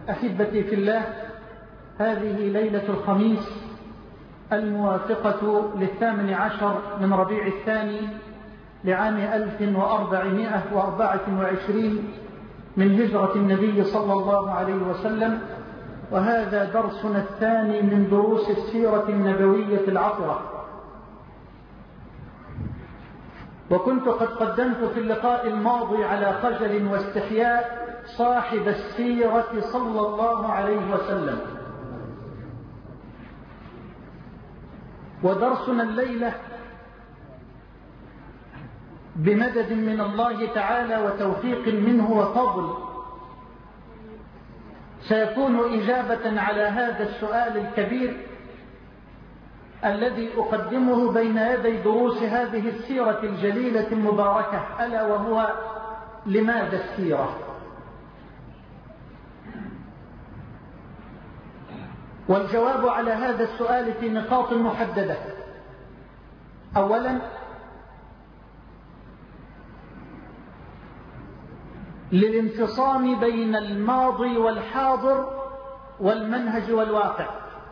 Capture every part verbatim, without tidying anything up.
أحبتي في الله، هذه ليلة الخميس الموافقة للثامن عشر من ربيع الثاني لعام ألف وأربعمائة وأربعة وعشرين من هجرة النبي صلى الله عليه وسلم، وهذا درسنا الثاني من دروس السيرة النبوية العطرة. وكنت قد قدمت في اللقاء الماضي على خجل واستحياء صاحب السيرة صلى الله عليه وسلم، ودرسنا الليلة بمدد من الله تعالى وتوفيق منه وفضل سيكون إجابة على هذا السؤال الكبير الذي أقدمه بين يدي دروس هذه السيرة الجليلة المباركة، ألا وهو: لماذا السيرة؟ والجواب على هذا السؤال في نقاط محددة. أولا، للانفصام بين الماضي والحاضر والمنهج والواقع.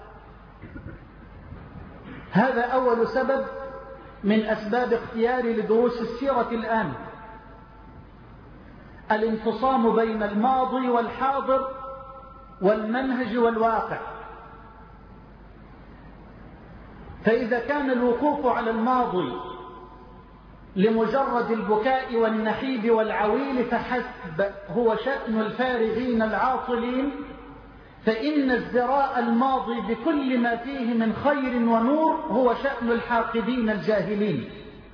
هذا أول سبب من أسباب اختياري لدروس السيرة الآن، الانفصام بين الماضي والحاضر والمنهج والواقع. فإذا كان الوقوف على الماضي لمجرد البكاء والنحيب والعويل فحسب هو شأن الفارغين العاطلين، فإن ازدراء الماضي بكل ما فيه من خير ونور هو شأن الحاقدين الجاهلين.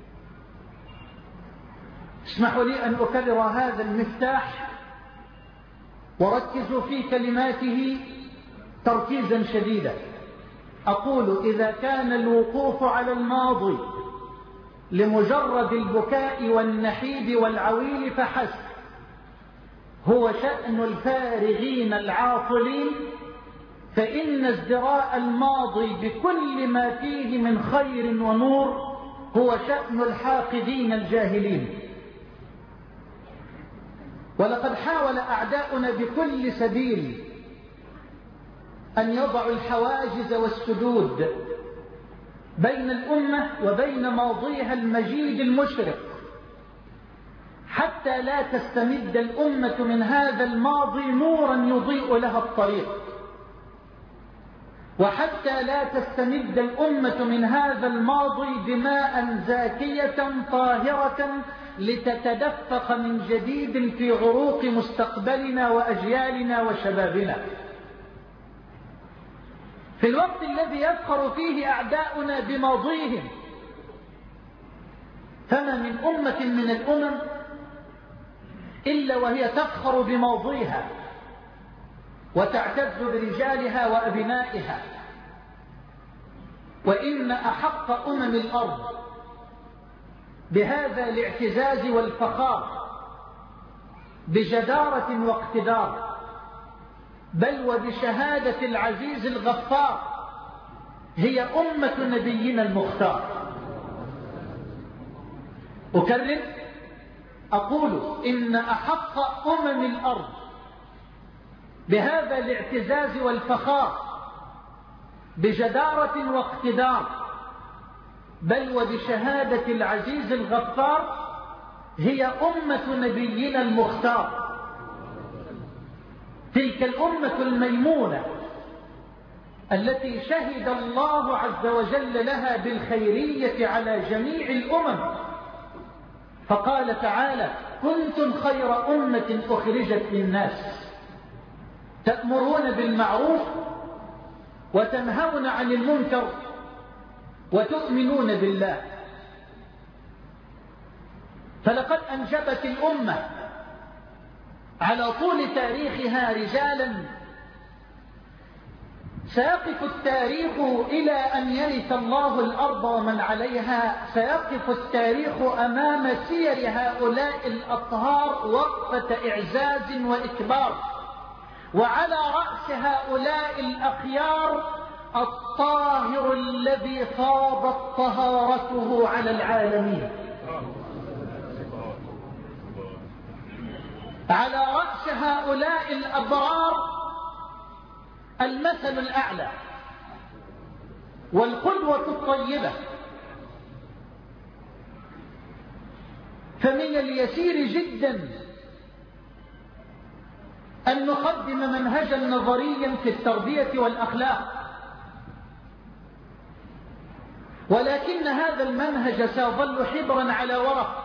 اسمحوا لي أن أكرر هذا المفتاح وركزوا في كلماته تركيزا شديدا. أقول: إذا كان الوقوف على الماضي لمجرد البكاء والنحيب والعويل فحسب هو شأن الفارغين العاطلين، فإن ازدراء الماضي بكل ما فيه من خير ونور هو شأن الحاقدين الجاهلين. ولقد حاول أعداؤنا بكل سبيل أن يضعوا الحواجز والسدود بين الأمة وبين ماضيها المجيد المشرق، حتى لا تستمد الأمة من هذا الماضي نورا يضيء لها الطريق، وحتى لا تستمد الأمة من هذا الماضي دماء زاكية طاهرة لتتدفق من جديد في عروق مستقبلنا وأجيالنا وشبابنا. في الوقت الذي يفخر فيه أعداؤنا بماضيهم، فما من أمة من الأمم إلا وهي تفخر بماضيها وتعتز برجالها وأبنائها. وإن أحق أمم الأرض بهذا الاعتزاز والفخار بجدارة واقتدار، بل وبشهادة العزيز الغفار، هي أمة نبينا المختار. أكرر، أقول: إن أحق أمم الأرض بهذا الاعتزاز والفخار بجدارة واقتدار، بل وبشهادة العزيز الغفار، هي أمة نبينا المختار. تلك الأمة الميمونة التي شهد الله عز وجل لها بالخيرية على جميع الأمم، فقال تعالى: كنتم خير أمة أخرجت للناس تأمرون بالمعروف وتنهون عن المنكر وتؤمنون بالله. فلقد أنجبت الأمة على طول تاريخها رجالا سيقف التاريخ إلى أن يرث الله الأرض ومن عليها، سيقف التاريخ أمام سير هؤلاء الأطهار وقفة إعزاز وإكبار، وعلى رأس هؤلاء الأخيار الطاهر الذي فاضت طهارته على العالمين. على رأس هؤلاء الأبرار المثل الأعلى والقدوة الطيبة. فمن اليسير جدا أن نقدم منهجا نظريا في التربية والأخلاق، ولكن هذا المنهج سيظل حبرا على ورق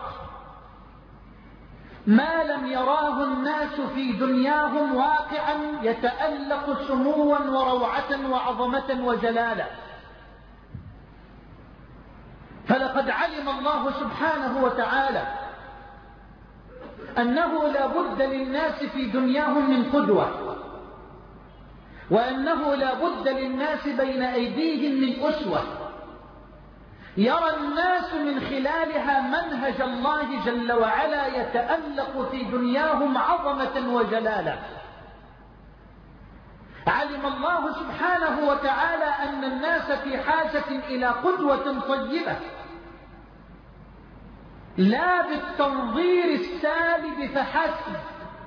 ما لم يراه الناس في دنياهم واقعا يتألق سموا وروعة وعظمة وجلالة. فلقد علم الله سبحانه وتعالى أنه لا بد للناس في دنياهم من قدوة، وأنه لا بد للناس بين أيديهم من أسوة يرى الناس من خلالها منهج الله جل وعلا يتألق في دنياهم عظمة وجلالة. علم الله سبحانه وتعالى أن الناس في حاجة إلى قدوة طيبة، لا بالتنظير السالب فحسب،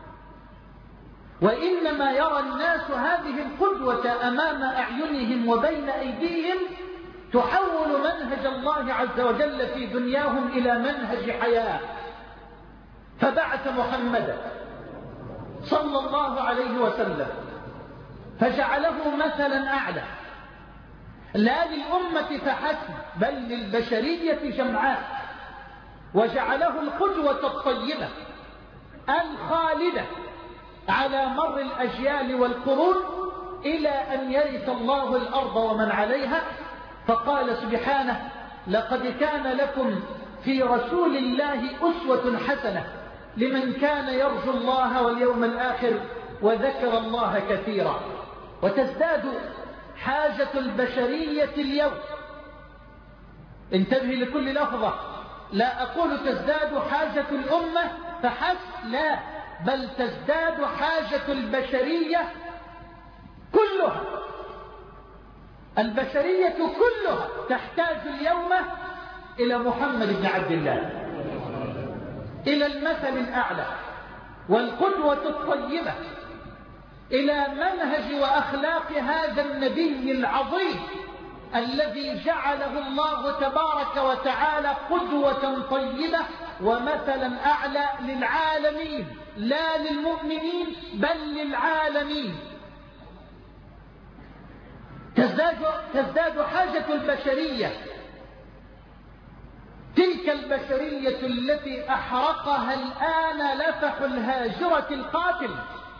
وإنما يرى الناس هذه القدوة أمام أعينهم وبين أيديهم تحول منهج الله عز وجل في دنياهم إلى منهج حياة. فبعث محمدا صلى الله عليه وسلم فجعله مثلا أعلى، لا للأمة فحسب بل للبشرية جمعاء، وجعله القدوة الطيبة الخالدة على مر الأجيال والقرون إلى أن يرث الله الأرض ومن عليها. فقال سبحانه: لقد كان لكم في رسول الله أسوة حسنة لمن كان يرجو الله واليوم الآخر وذكر الله كثيرا. وتزداد حاجة البشرية اليوم، انتبه لكل لفظة، لا أقول تزداد حاجة الأمة فحسب، لا، بل تزداد حاجة البشرية كلها. البشرية كلها تحتاج اليوم إلى محمد بن عبد الله، إلى المثل الأعلى والقدوة الطيبة، إلى منهج وأخلاق هذا النبي العظيم الذي جعله الله تبارك وتعالى قدوة طيبة ومثلا أعلى للعالمين، لا للمؤمنين بل للعالمين. تزداد, تزداد حاجة البشرية، تلك البشرية التي أحرقها الآن لفح الهاجرة القاتل،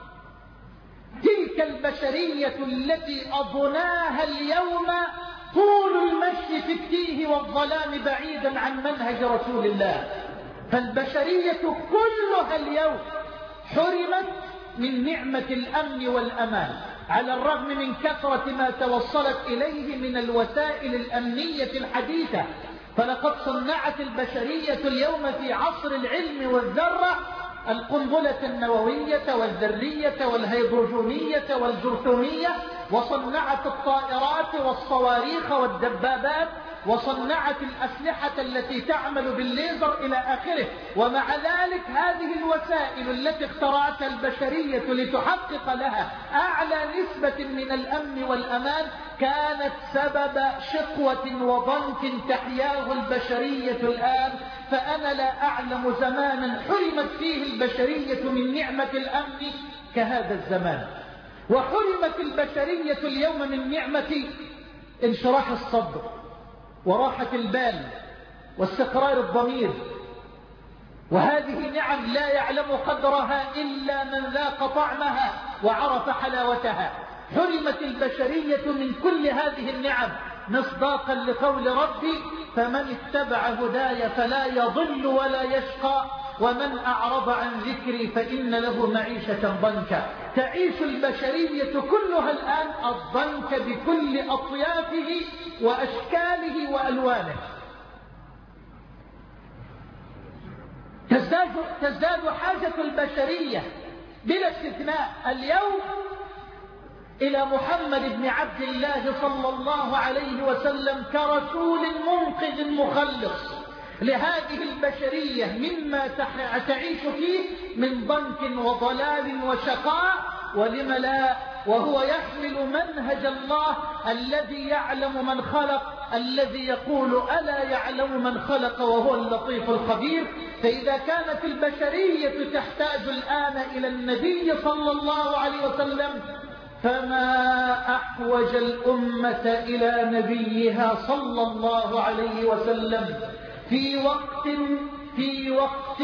تلك البشرية التي أضناها اليوم طول المشي في التيه والظلام بعيدا عن منهج رسول الله. فالبشرية كلها اليوم حرمت من نعمة الأمن والأمان، على الرغم من كثرة ما توصلت إليه من الوسائل الأمنية الحديثة. فلقد صنعت البشرية اليوم في عصر العلم والذرة القنبلة النووية والذرية والهيدروجينية والجرثومية، وصنعت الطائرات والصواريخ والدبابات، وصنعت الأسلحة التي تعمل بالليزر إلى آخره. ومع ذلك هذه الوسائل التي اخترعتها البشرية لتحقق لها أعلى نسبة من الأمن والأمان كانت سبب شقوة وضنك تحياه البشرية الآن. فأنا لا أعلم زمانا حرمت فيه البشرية من نعمة الأمن كهذا الزمان. وحرمت البشرية اليوم من نعمة انشراح الصدر وراحة البال واستقرار الضمير، وهذه نعم لا يعلم قدرها إلا من ذاق طعمها وعرف حلاوتها. حرمت البشرية من كل هذه النعم مصداقا لقول ربي: فمن اتبع هداي فلا يضل ولا يشقى ومن أعرض عن ذكري فإن له معيشة ضنكا. تعيش البشرية كلها الآن الضنك بكل أطيافه وأشكاله وألوانه. تزداد, تزداد حاجة البشرية بلا استثناء اليوم إلى محمد بن عبد الله صلى الله عليه وسلم كرسول منقذ مخلص لهذه البشرية مما تعيش فيه من ضنك وضلال وشقاء. ولم لا وهو يحمل منهج الله الذي يعلم من خلق، الذي يقول ألا يعلم من خلق وهو اللطيف الخبير. فإذا كانت البشرية تحتاج الآن إلى النبي صلى الله عليه وسلم، فما أحوج الأمة إلى نبيها صلى الله عليه وسلم في وقت في وقت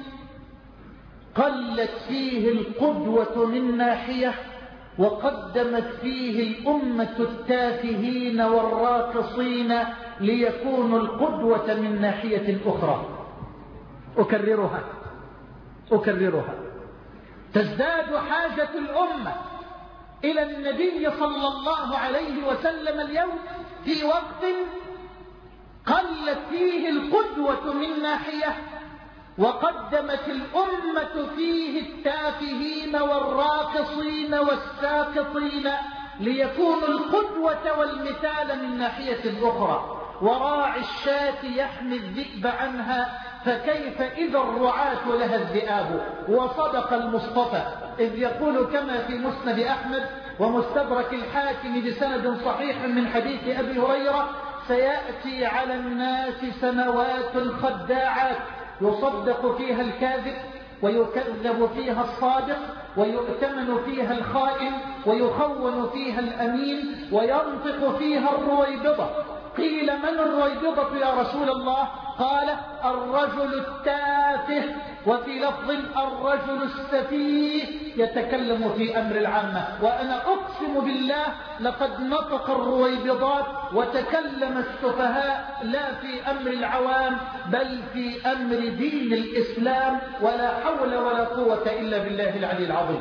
قلت فيه القدوة من ناحية، وقدمت فيه الأمة التافهين والراقصين ليكونوا القدوة من ناحية أخرى. أكررها أكررها تزداد حاجة الأمة إلى النبي صلى الله عليه وسلم اليوم في وقت قلت فيه القدوة من ناحية، وقدمت الأمة فيه التافهين والراقصين والساقطين ليكونوا القدوة والمثال من ناحية أخرى. وراعي الشاة يحمي الذئب عنها، فكيف إذا الرعاة لها الذئاب. وصدق المصطفى إذ يقول كما في مسند أحمد ومستدرك الحاكم بسند صحيح من حديث أبي هريرة: سيأتي على الناس سنوات خداعات يصدق فيها الكاذب ويكذب فيها الصادق ويؤتمن فيها الخائن ويخون فيها الأمين وينطق فيها الرويبضة. قيل من الرويبضة يا رسول الله؟ قال: الرجل التافه، وفي لفظ الرجل السفيه يتكلم في أمر العامة. وأنا أقسم بالله لقد نطق الرويبضات وتكلم السفهاء لا في أمر العوام بل في أمر دين الإسلام، ولا حول ولا قوة إلا بالله العلي العظيم.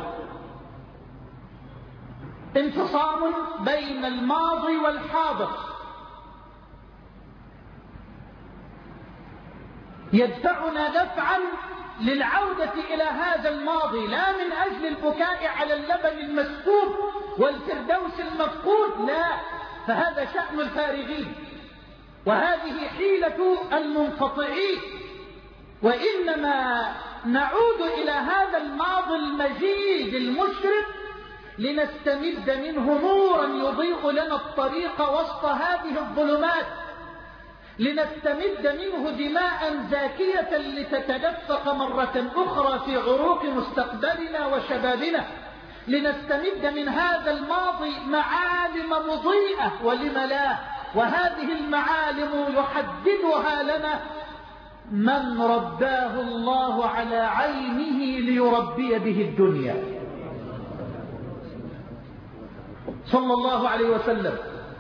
انفصام بين الماضي والحاضر يدفعنا دفعا للعودة إلى هذا الماضي، لا من أجل البكاء على اللبن المسكوب والفردوس المفقود، لا، فهذا شأن الفارغين وهذه حيلة المنقطعين، وإنما نعود إلى هذا الماضي المجيد المشرق لنستمد منه نورا يضيء لنا الطريق وسط هذه الظلمات، لنستمد منه دماء زاكية لتتدفق مرة أخرى في عروق مستقبلنا وشبابنا، لنستمد من هذا الماضي معالم مضيئة ولم لا، وهذه المعالم يحددها لنا من رباه الله على عينه ليربي به الدنيا صلى الله عليه وسلم.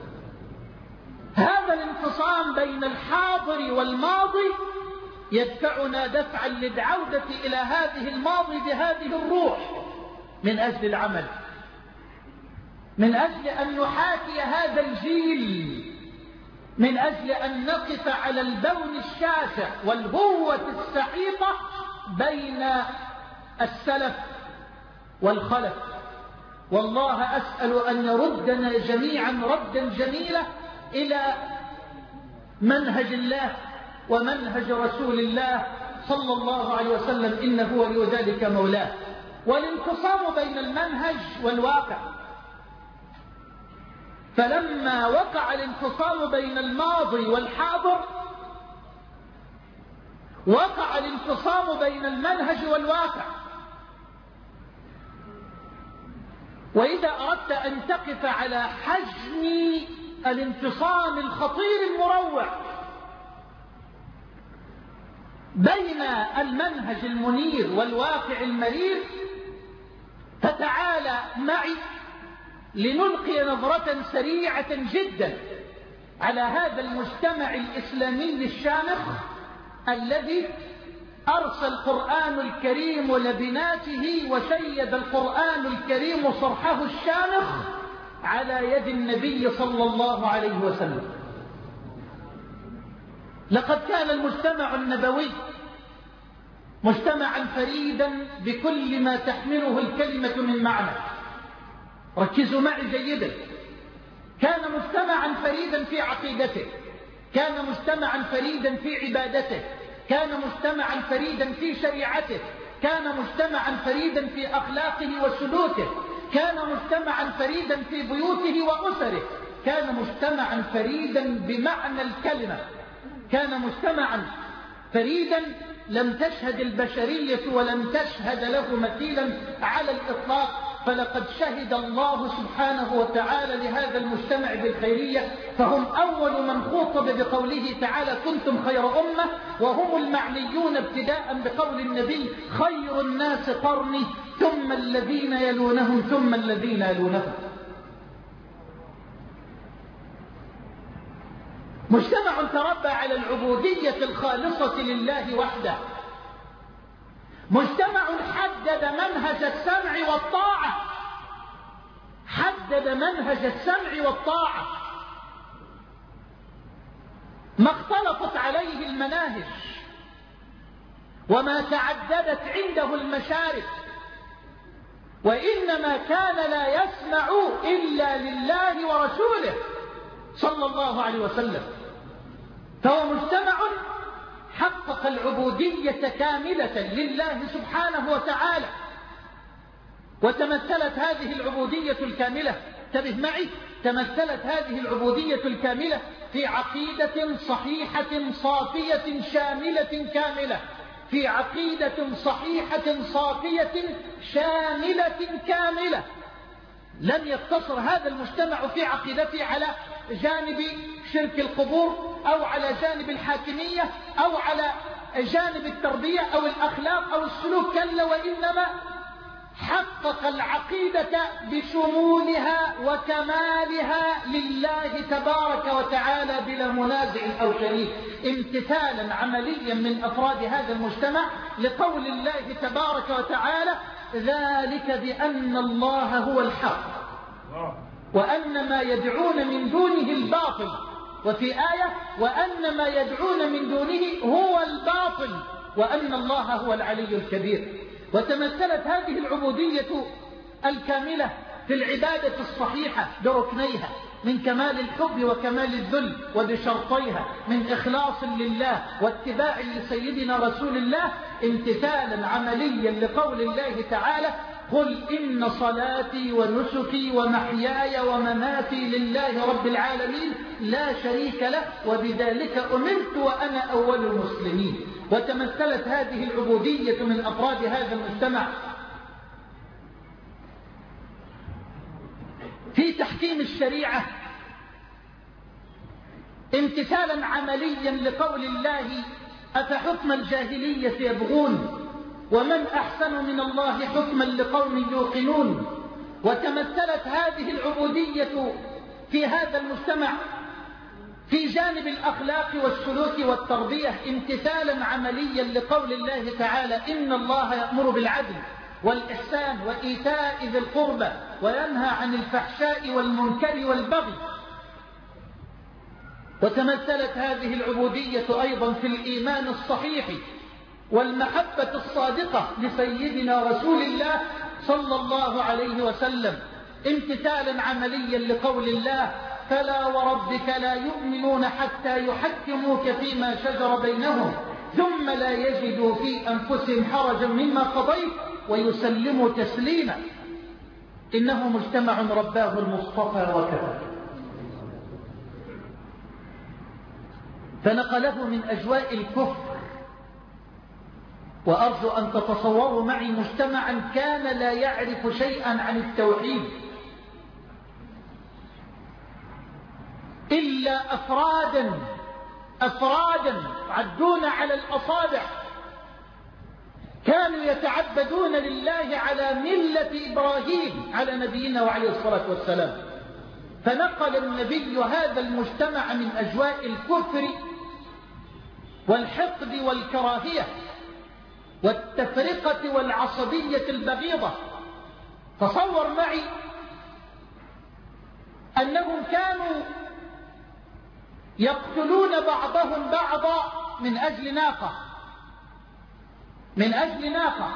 هذا الانفصام بين الحاضر والماضي يدفعنا دفعا للعودة إلى هذه الماضي بهذه الروح من أجل العمل، من أجل أن نحاكي هذا الجيل، من أجل أن نقف على البون الشاسع والهوة السحيقة بين السلف والخلف. والله أسأل أن يردنا جميعا ردا جميلا إلى منهج الله ومنهج رسول الله صلى الله عليه وسلم، إنه ولي ذلك مولاه. والانفصام بين المنهج والواقع، فلما وقع الانفصام بين الماضي والحاضر وقع الانفصام بين المنهج والواقع. وإذا أردت أن تقف على حجم الانفصام الخطير المروع بين المنهج المنير والواقع المرير، فتعال معي لنلقي نظرة سريعة جدا على هذا المجتمع الإسلامي الشامخ الذي أرسى القرآن الكريم لبناته وشيد القرآن الكريم صرحه الشامخ على يد النبي صلى الله عليه وسلم. لقد كان المجتمع النبوي مجتمعا فريدا بكل ما تحمله الكلمة من معنى. ركزوا معي جيدا. كان مجتمعا فريدا في عقيدته، كان مجتمعا فريدا في عبادته، كان مجتمعا فريدا في شريعته، كان مجتمعا فريدا في أخلاقه وسلوكه، كان مجتمعا فريدا في بيوته وأسره، كان مجتمعا فريدا بمعنى الكلمة، كان مجتمعا فريدا لم تشهد البشرية ولم تشهد له مثيلا على الإطلاق. فلقد شهد الله سبحانه وتعالى لهذا المجتمع بالخيرية، فهم أول من خوطب بقوله تعالى كنتم خير أمة، وهم المعنيون ابتداء بقول النبي خير الناس قرني ثم الذين يلونهم ثم الذين يلونهم. مجتمع تربى على العبودية الخالصة لله وحده، مجتمع حدد منهج السمع والطاعة، حدد منهج السمع والطاعة، ما اختلطت عليه المناهج وما تعددت عنده المشارب، وإنما كان لا يسمع إلا لله ورسوله صلى الله عليه وسلم. فهو مجتمع حقق العبودية كاملة لله سبحانه وتعالى، وتمثلت هذه العبودية الكاملة، انتبه معي، تمثلت هذه العبودية الكاملة في عقيدة صحيحة صافية شاملة كاملة، في عقيدة صحيحة صافية شاملة كاملة. لم يقتصر هذا المجتمع في عقيدته على جانب شرك القبور أو على جانب الحاكمية أو على جانب التربية أو الأخلاق أو السلوك، كلا، وإنما حقق العقيدة بشمولها وكمالها لله تبارك وتعالى بلا منازع أو شريك، امتثالا عمليا من أفراد هذا المجتمع لقول الله تبارك وتعالى ذلك بأن الله هو الحق وأن ما يدعون من دونه الباطل، وفي آية وأن ما يدعون من دونه هو الباطل وأن الله هو العلي الكبير. وتمثلت هذه العبودية الكاملة في العبادة الصحيحة بركنيها من كمال الحب وكمال الذل، وبشرطيها من إخلاص لله واتباع لسيدنا رسول الله، امتثالا عمليا لقول الله تعالى قل إن صلاتي ونسكي ومحياي ومماتي لله رب العالمين لا شريك له وبذلك أمرت وأنا أول المسلمين. وتمثلت هذه العبودية من أفراد هذا المجتمع في تحكيم الشريعة امتثالا عمليا لقول الله أفحكم الجاهلية يبغون ومن أحسن من الله حكما لقوم يوقنون. وتمثلت هذه العبودية في هذا المجتمع في جانب الأخلاق والسلوك والتربية امتثالا عمليا لقول الله تعالى إن الله يأمر بالعدل والإحسان وإيتاء ذي القربى وينهى عن الفحشاء والمنكر والبغي. وتمثلت هذه العبودية أيضا في الإيمان الصحيح والمحبة الصادقة لسيدنا رسول الله صلى الله عليه وسلم امتثالا عمليا لقول الله فلا وربك لا يؤمنون حتى يحكموك فيما شجر بينهم ثم لا يجدوا في أنفسهم حرجا مما قضيت ويسلموا تسليما إنه مجتمع رباه المصطفى وكفى. فنقله من أجواء الكفر، وأرجو أن تتصوروا معي مجتمعا كان لا يعرف شيئا عن التوحيد إلا أفرادا أفرادا عدون على الأصابع كانوا يتعبدون لله على ملة إبراهيم على نبينا وعليه الصلاة والسلام. فنقل النبي هذا المجتمع من أجواء الكفر والحقد والكراهية والتفرقة والعصبية البغيضة. تصور معي أنهم كانوا يقتلون بعضهم بعضا من أجل ناقة من أجل ناقة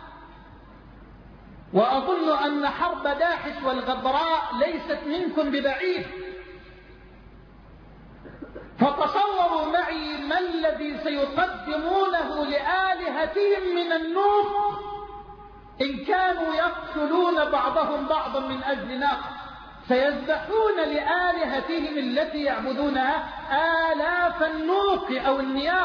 وأظن أن حرب داحش والغبراء ليست منكم ببعيد. فتصوروا معي ما الذي سيقدمونه لآلهتهم من النوق إن كانوا يقتلون بعضهم بعضا من أجل ناقة سيذبحون لآلهتهم التي يعبدونها آلاف النوق أو النياق.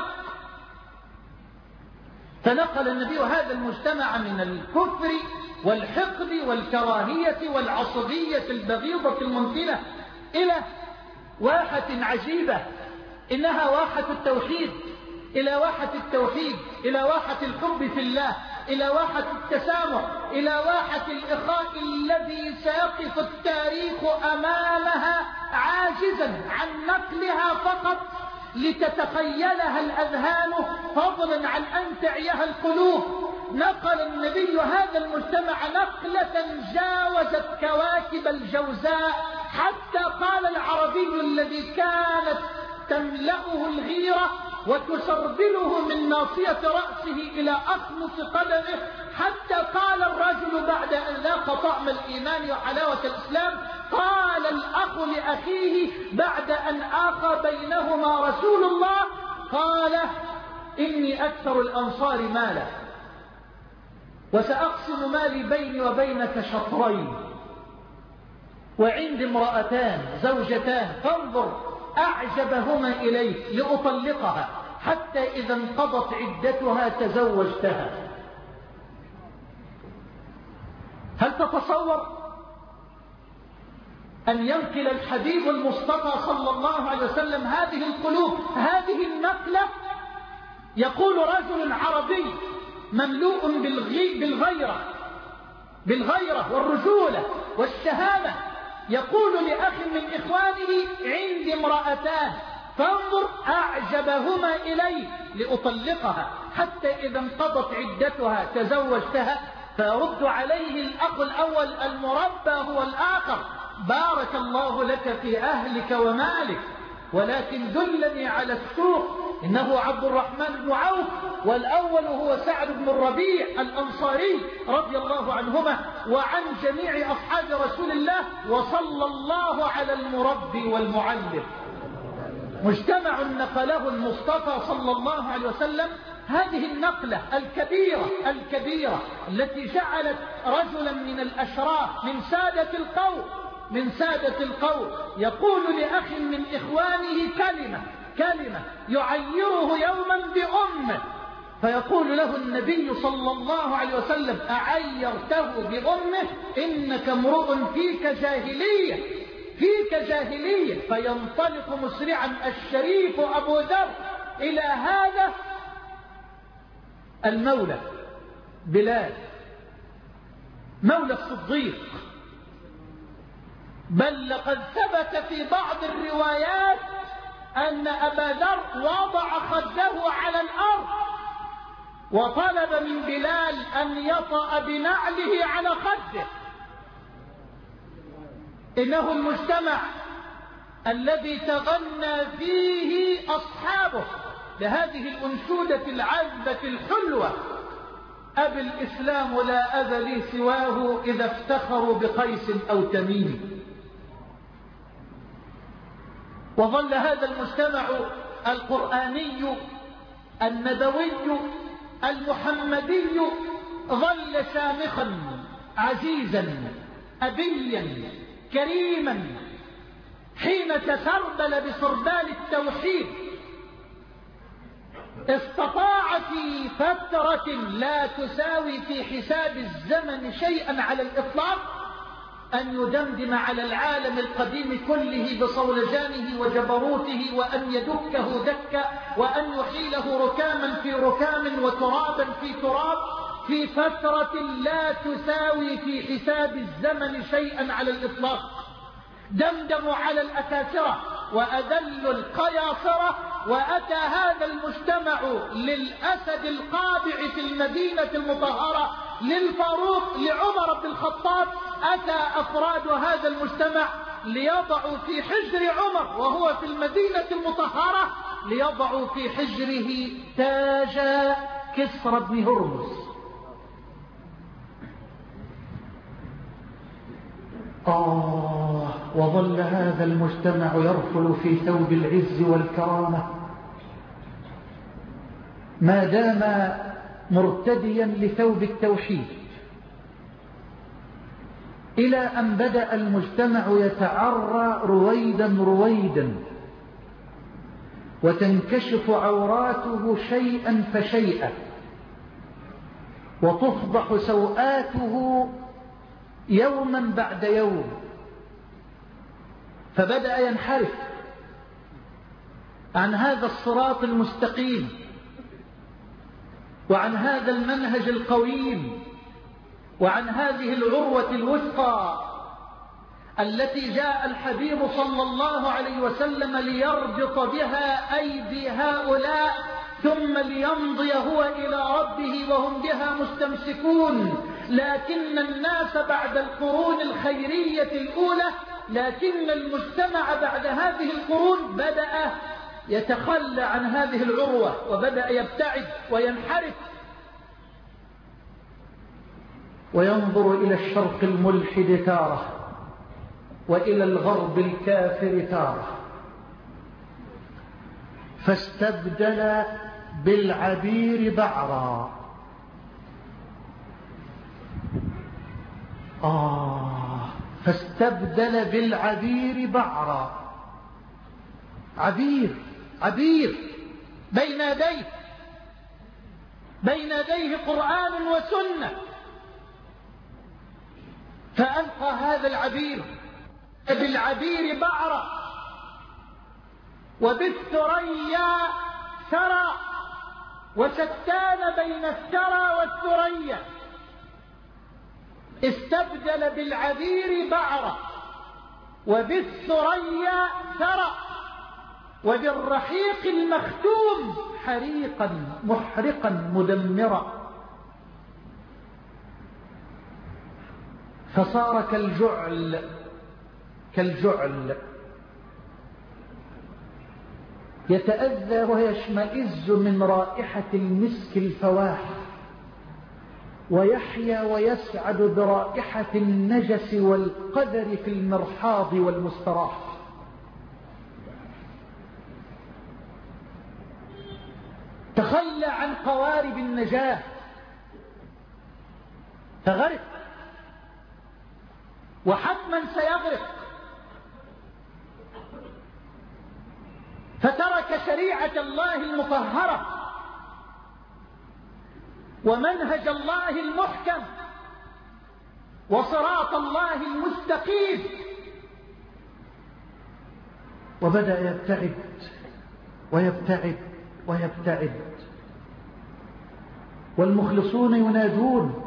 فنقل النبي هذا المجتمع من الكفر والحقد والكراهية والعصبية البغيضة المنتنة إلى واحة عجيبة، إنها واحة التوحيد، إلى واحة التوحيد، إلى واحة الحب في الله، إلى واحة التسامح، إلى واحة الإخاء الذي سيقف التاريخ أمامها عاجزا عن نقلها فقط لتتخيلها الأذهان فضلا عن أن تعيها القلوب. نقل النبي هذا المجتمع نقلة جاوزت كواكب الجوزاء، حتى قال العربي الذي كانت تملأه الغيرة وتسربله من ناصية رأسه إلى أخمص قدمه، حتى قال الرجل بعد أن ذاق طعم الإيمان وحلاوة الإسلام، قال الأخ لأخيه بعد أن آخى بينهما رسول الله، قال إني أكثر الأنصار مالا وسأقسم مالي بيني وبينك شطرين، وعندي امرأتان زوجتان، فانظر أعجبهما إليك لأطلقها حتى إذا انقضت عدتها تزوجتها. هل تتصور أن ينقل الحبيب المصطفى صلى الله عليه وسلم هذه القلوب هذه النقلة؟ يقول رجل عربي مملوء بالغيرة بالغيرة والرجولة والشهامة، يقول لأخ من إخوانه عندي امرأتان فانظر أعجبهما إلي لأطلقها حتى إذا انقضت عدتها تزوجتها. فيرد عليه الأخ الأول المربى هو الآخر: بارك الله لك في أهلك ومالك، ولكن دلني على السوق، إنه عبد الرحمن بن عوف، والأول هو سعد بن الربيع الأنصاري رضي الله عنهما وعن جميع أصحاب رسول الله، وصلى الله على المربي والمعلم. مجتمع نقله المصطفى صلى الله عليه وسلم هذه النقلة الكبيرة الكبيرة التي جعلت رجلا من الأشراف من سادة القوم من سادة القوم يقول لأخ من إخوانه كلمة كلمة يعيره يوما بأمه، فيقول له النبي صلى الله عليه وسلم: أعيرته بأمه؟ إنك امرؤ فيك جاهلية فيك جاهلية. فينطلق مسرعا الشريف أبو ذر إلى هذا المولى بلال مولى الصديق، بل لقد ثبت في بعض الروايات أن أبا ذر وضع خده على الأرض وطلب من بلال أن يطأ بنعله على خده. إنه المجتمع الذي تغنى فيه أصحابه لهذه الأنشودة العذبة الحلوة: أبي الإسلام لا أذى لي سواه إذا افتخروا بقيس أو تميم. وظل هذا المجتمع القرآني النبوي المحمدي ظل شامخا عزيزا أبيا كريما حين تسربل بسربال التوحيد. استطاع في فترة لا تساوي في حساب الزمن شيئا على الإطلاق أن يدمدم على العالم القديم كله بصولجانه وجبروته، وأن يدكه دكا، وأن يحيله ركاما في ركام وترابا في تراب في فترة لا تساوي في حساب الزمن شيئا على الإطلاق. دمدموا على الأكاسرة وأذلوا القياصرة، وأتى هذا المجتمع للأسد القابع في المدينة المطهرة للفاروق لعمر بن الخطاب. أتى أفراد هذا المجتمع ليضعوا في حجر عمر وهو في المدينة المطهرة، ليضعوا في حجره تاج كسرى بن هرمز. آه وظل هذا المجتمع يرفل في ثوب العز والكرامة ما دام مرتديا لثوب التوحيد إلى أن بدأ المجتمع يتعرى رويدا رويدا، وتنكشف عوراته شيئا فشيئا، وتفضح سوآته يوما بعد يوم. فبدأ ينحرف عن هذا الصراط المستقيم وعن هذا المنهج القويم وعن هذه العروة الوثقى التي جاء الحبيب صلى الله عليه وسلم ليربط بها أيدي هؤلاء ثم ليمضي هو إلى ربه وهم بها مستمسكون. لكن الناس بعد القرون الخيرية الأولى، لكن المجتمع بعد هذه القرون بدأ يتخلى عن هذه العروة وبدأ يبتعد وينحرف وينظر إلى الشرق الملحد تارة وإلى الغرب الكافر تارة، فاستبدل بالعبير بعرا. آه فاستبدل بالعبير بعرا. عبير عبير بين يديه بين يديه قرآن وسنة، فألقى هذا العبير بالعبير بعرا وبالثريا ثرى، وشتان بين الثرى والثريا. استبدل بالعبير بعرا وبالثريا ثرى وبالرحيق المختوم حريقا محرقا مدمرا، فصار كالجعل كالجعل يتأذى ويشمئز من رائحة المسك الفواح، ويحيا ويسعد برائحة النجس والقدر في المرحاض والمستراح. تخلى عن قوارب النجاة فغرق، وحتما سيغرق، فترك شريعة الله المطهرة ومنهج الله المحكم وصراط الله المستقيم، وبدأ يبتعد ويبتعد ويبتعد. والمخلصون ينادون،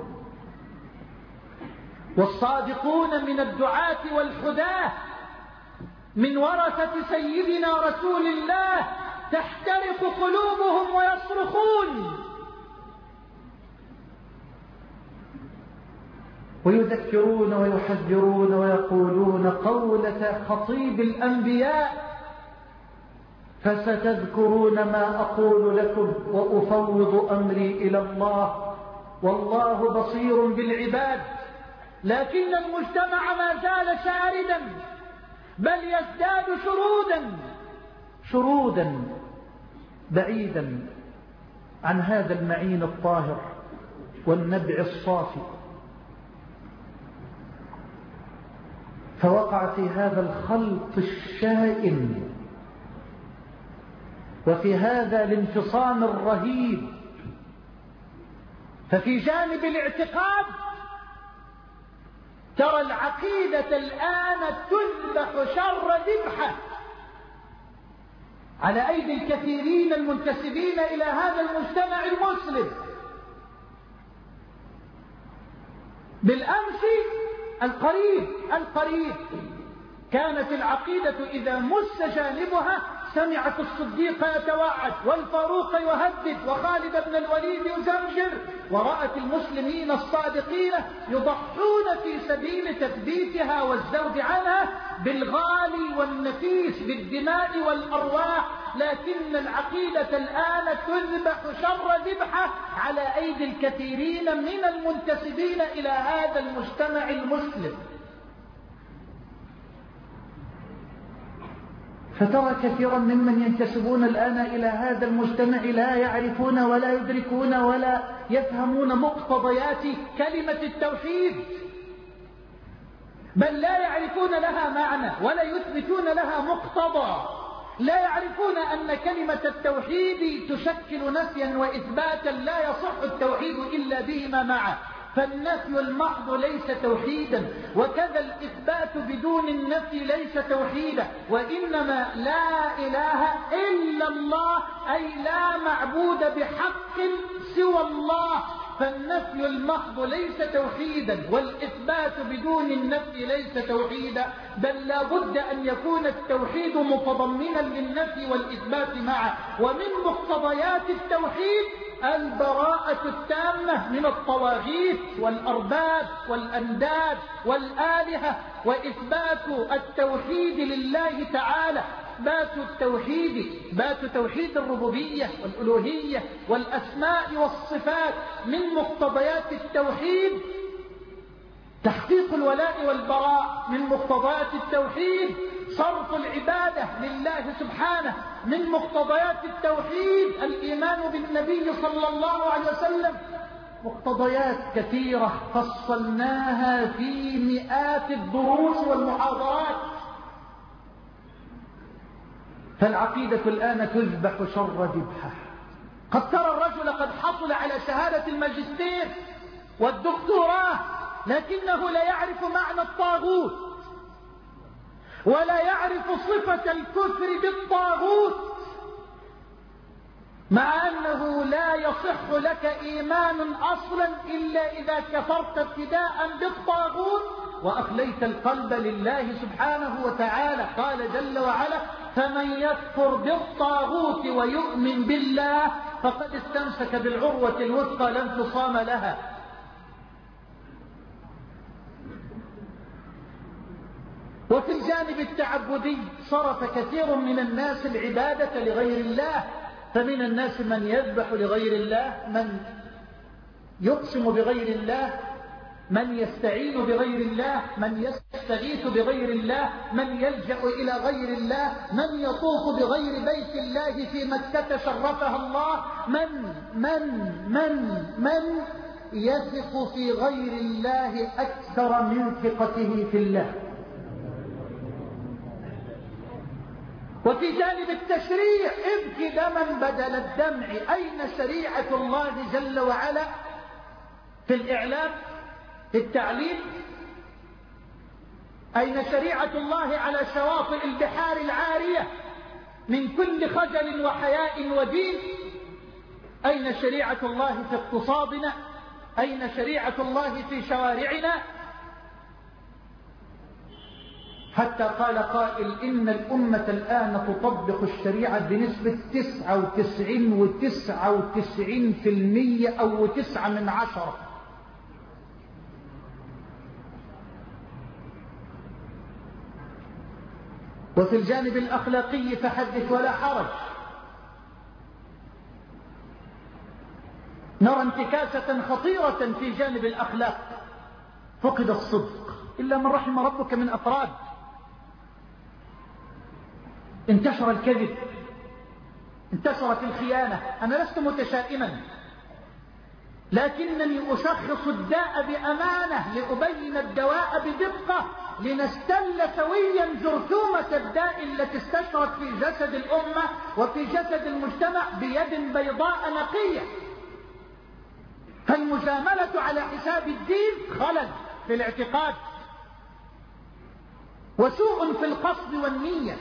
والصادقون من الدعاة والحداة من ورثة سيدنا رسول الله تحترق قلوبهم ويصرخون ويذكرون ويحذرون ويقولون قولة خطيب الأنبياء: فستذكرون ما أقول لكم وأفوض أمري إلى الله والله بصير بالعباد. لكن المجتمع ما زال شاردا، بل يزداد شرودا شرودا بعيدا عن هذا المعين الطاهر والنبع الصافي. فوقع في هذا الخلط الشائن وفي هذا الانفصام الرهيب. ففي جانب الاعتقاد ترى العقيدة الآن تذبح شر ذبحة على أيدي الكثيرين المنتسبين إلى هذا المجتمع المسلم. بالأمس القريب القريب كانت العقيدة إذا مس جانبها سمعت الصديق يتوعد والفاروق يهدد وخالد بن الوليد يزمجر، ورأت المسلمين الصادقين يضحون في سبيل تثبيتها والزود عنها بالغالي والنفيس بالدماء والأرواح. لكن العقيدة الآن تذبح شر ذبحة على أيدي الكثيرين من المنتسبين إلى هذا المجتمع المسلم. فترى كثيرا ممن ينتسبون الآن إلى هذا المجتمع لا يعرفون ولا يدركون ولا يفهمون مقتضيات كلمة التوحيد. بل لا يعرفون لها معنى ولا يثبتون لها مقتضى، لا يعرفون أن كلمة التوحيد تشكل نفيا وإثباتا لا يصح التوحيد إلا بهما معا، فالنفي المحض ليس توحيدا، وكذا الإثبات بدون النفي ليس توحيدا، وإنما لا إله إلا الله أي لا معبود بحق سوى الله، فالنفي المحض ليس توحيدا والإثبات بدون النفي ليس توحيدا، بل لا بد أن يكون التوحيد متضمنا للنفي والإثبات معا. ومن مقتضيات التوحيد البراءة التامة من الطواغيت والأرباب والأنداد والآلهة، وإثبات التوحيد لله تعالى، إثبات التوحيد، إثبات توحيد الربوبية والألوهية والأسماء والصفات. من مقتضيات التوحيد تحقيق الولاء والبراء، من مقتضيات التوحيد صرف العبادة لله سبحانه، من مقتضيات التوحيد الإيمان بالنبي صلى الله عليه وسلم. مقتضيات كثيرة فصلناها في مئات الدروس والمحاضرات، فالعقيدة الآن تذبح شر ذبحة. قد ترى الرجل قد حصل على شهادة الماجستير والدكتوراه، لكنه لا يعرف معنى الطاغوت ولا يعرف صفة الكفر بالطاغوت، مع أنه لا يصح لك إيمان أصلا إلا إذا كفرت ابتداء بالطاغوت وأخليت القلب لله سبحانه وتعالى. قال جل وعلا: فمن يكفر بالطاغوت ويؤمن بالله فقد استمسك بالعروة الوثقى لا انفصام لها. وفي الجانب التعبدي صرف كثير من الناس العبادة لغير الله، فمن الناس من يذبح لغير الله، من يقسم بغير الله، من يستعين بغير الله، من يستغيث بغير الله، من يلجأ إلى غير الله، من يطوف بغير بيت الله في مكة شرفها الله، من من من من يثق في غير الله أكثر من ثقته في الله. وفي جانب التشريع ابك دما بدل الدمع، أين شريعة الله جل وعلا في الإعلام، في التعليم؟ أين شريعة الله على شواطئ البحار العارية من كل خجل وحياء ودين؟ أين شريعة الله في اقتصادنا؟ أين شريعة الله في شوارعنا؟ حتى قال قائل: إن الأمة الآن تطبق الشريعة بنسبة تسعة وتسعين وتسعة وتسعين في المية أو تسعة من عشرة. وفي الجانب الأخلاقي فحدث ولا حرج، نرى انتكاسة خطيرة في جانب الأخلاق، فقد الصدق إلا من رحم ربك من أفراد، انتشر الكذب، انتشرت الخيانة. أنا لست متشائما، لكنني أشخص الداء بأمانة لأبين الدواء بدقة، لنستل سويا جرثومة الداء التي استشرت في جسد الأمة وفي جسد المجتمع بيد بيضاء نقية. فالمجاملة على حساب الدين خلل في الاعتقاد وسوء في القصد والنية.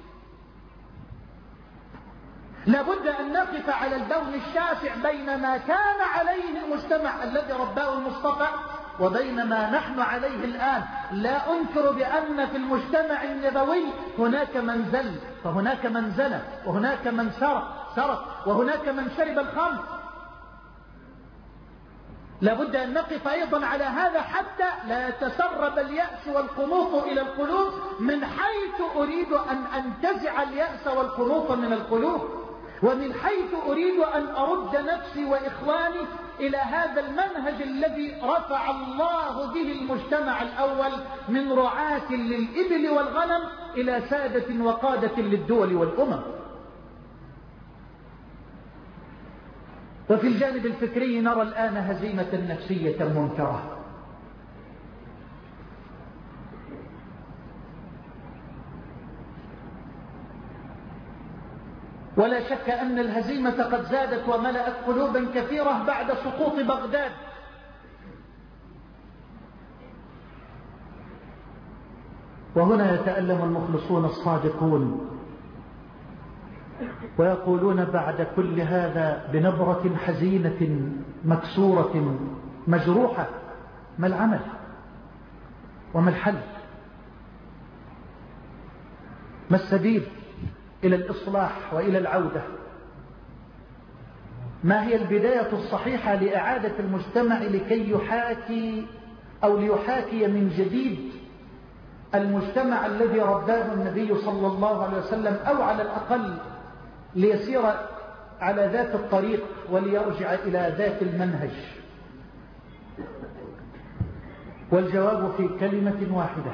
لابد أن نقف على البون الشاسع بين ما كان عليه المجتمع الذي رباه المصطفى وبين ما نحن عليه الآن. لا أنكر بأن في المجتمع النبوي هناك من زل، فهناك من زنى، وهناك من سرق سرق وهناك من شرب الخمر. لابد أن نقف أيضا على هذا حتى لا يتسرب اليأس والقنوط إلى القلوب، من حيث أريد أن أنتزع اليأس والقنوط من القلوب، ومن حيث أريد أن أرد نفسي وإخواني إلى هذا المنهج الذي رفع الله به المجتمع الأول من رعاة للإبل والغنم إلى سادة وقادة للدول والأمم. وفي الجانب الفكري نرى الآن هزيمة نفسية منكرة. ولا شك أن الهزيمة قد زادت وملأت قلوبا كثيرة بعد سقوط بغداد. وهنا يتألم المخلصون الصادقون ويقولون بعد كل هذا بنبرة حزينة مكسورة مجروحة: ما العمل وما الحل؟ ما السبيل إلى الإصلاح وإلى العودة؟ ما هي البداية الصحيحة لإعادة المجتمع لكي يحاكي أو ليحاكي من جديد المجتمع الذي رباه النبي صلى الله عليه وسلم، أو على الأقل ليسير على ذات الطريق وليرجع إلى ذات المنهج؟ والجواب في كلمة واحدة،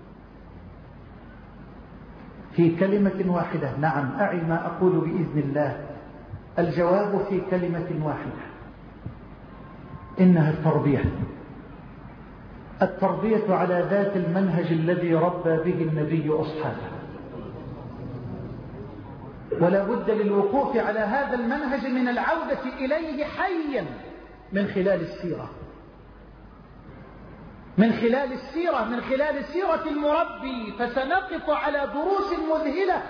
في كلمة واحدة. نعم، أعي ما أقول بإذن الله. الجواب في كلمة واحدة: إنها التربية. التربية على ذات المنهج الذي ربى به النبي أصحابه، ولا بد للوقوف على هذا المنهج من العودة إليه حيا من خلال السيرة، من خلال السيرة من خلال سيرة المربي. فسنقف على دروس مذهلة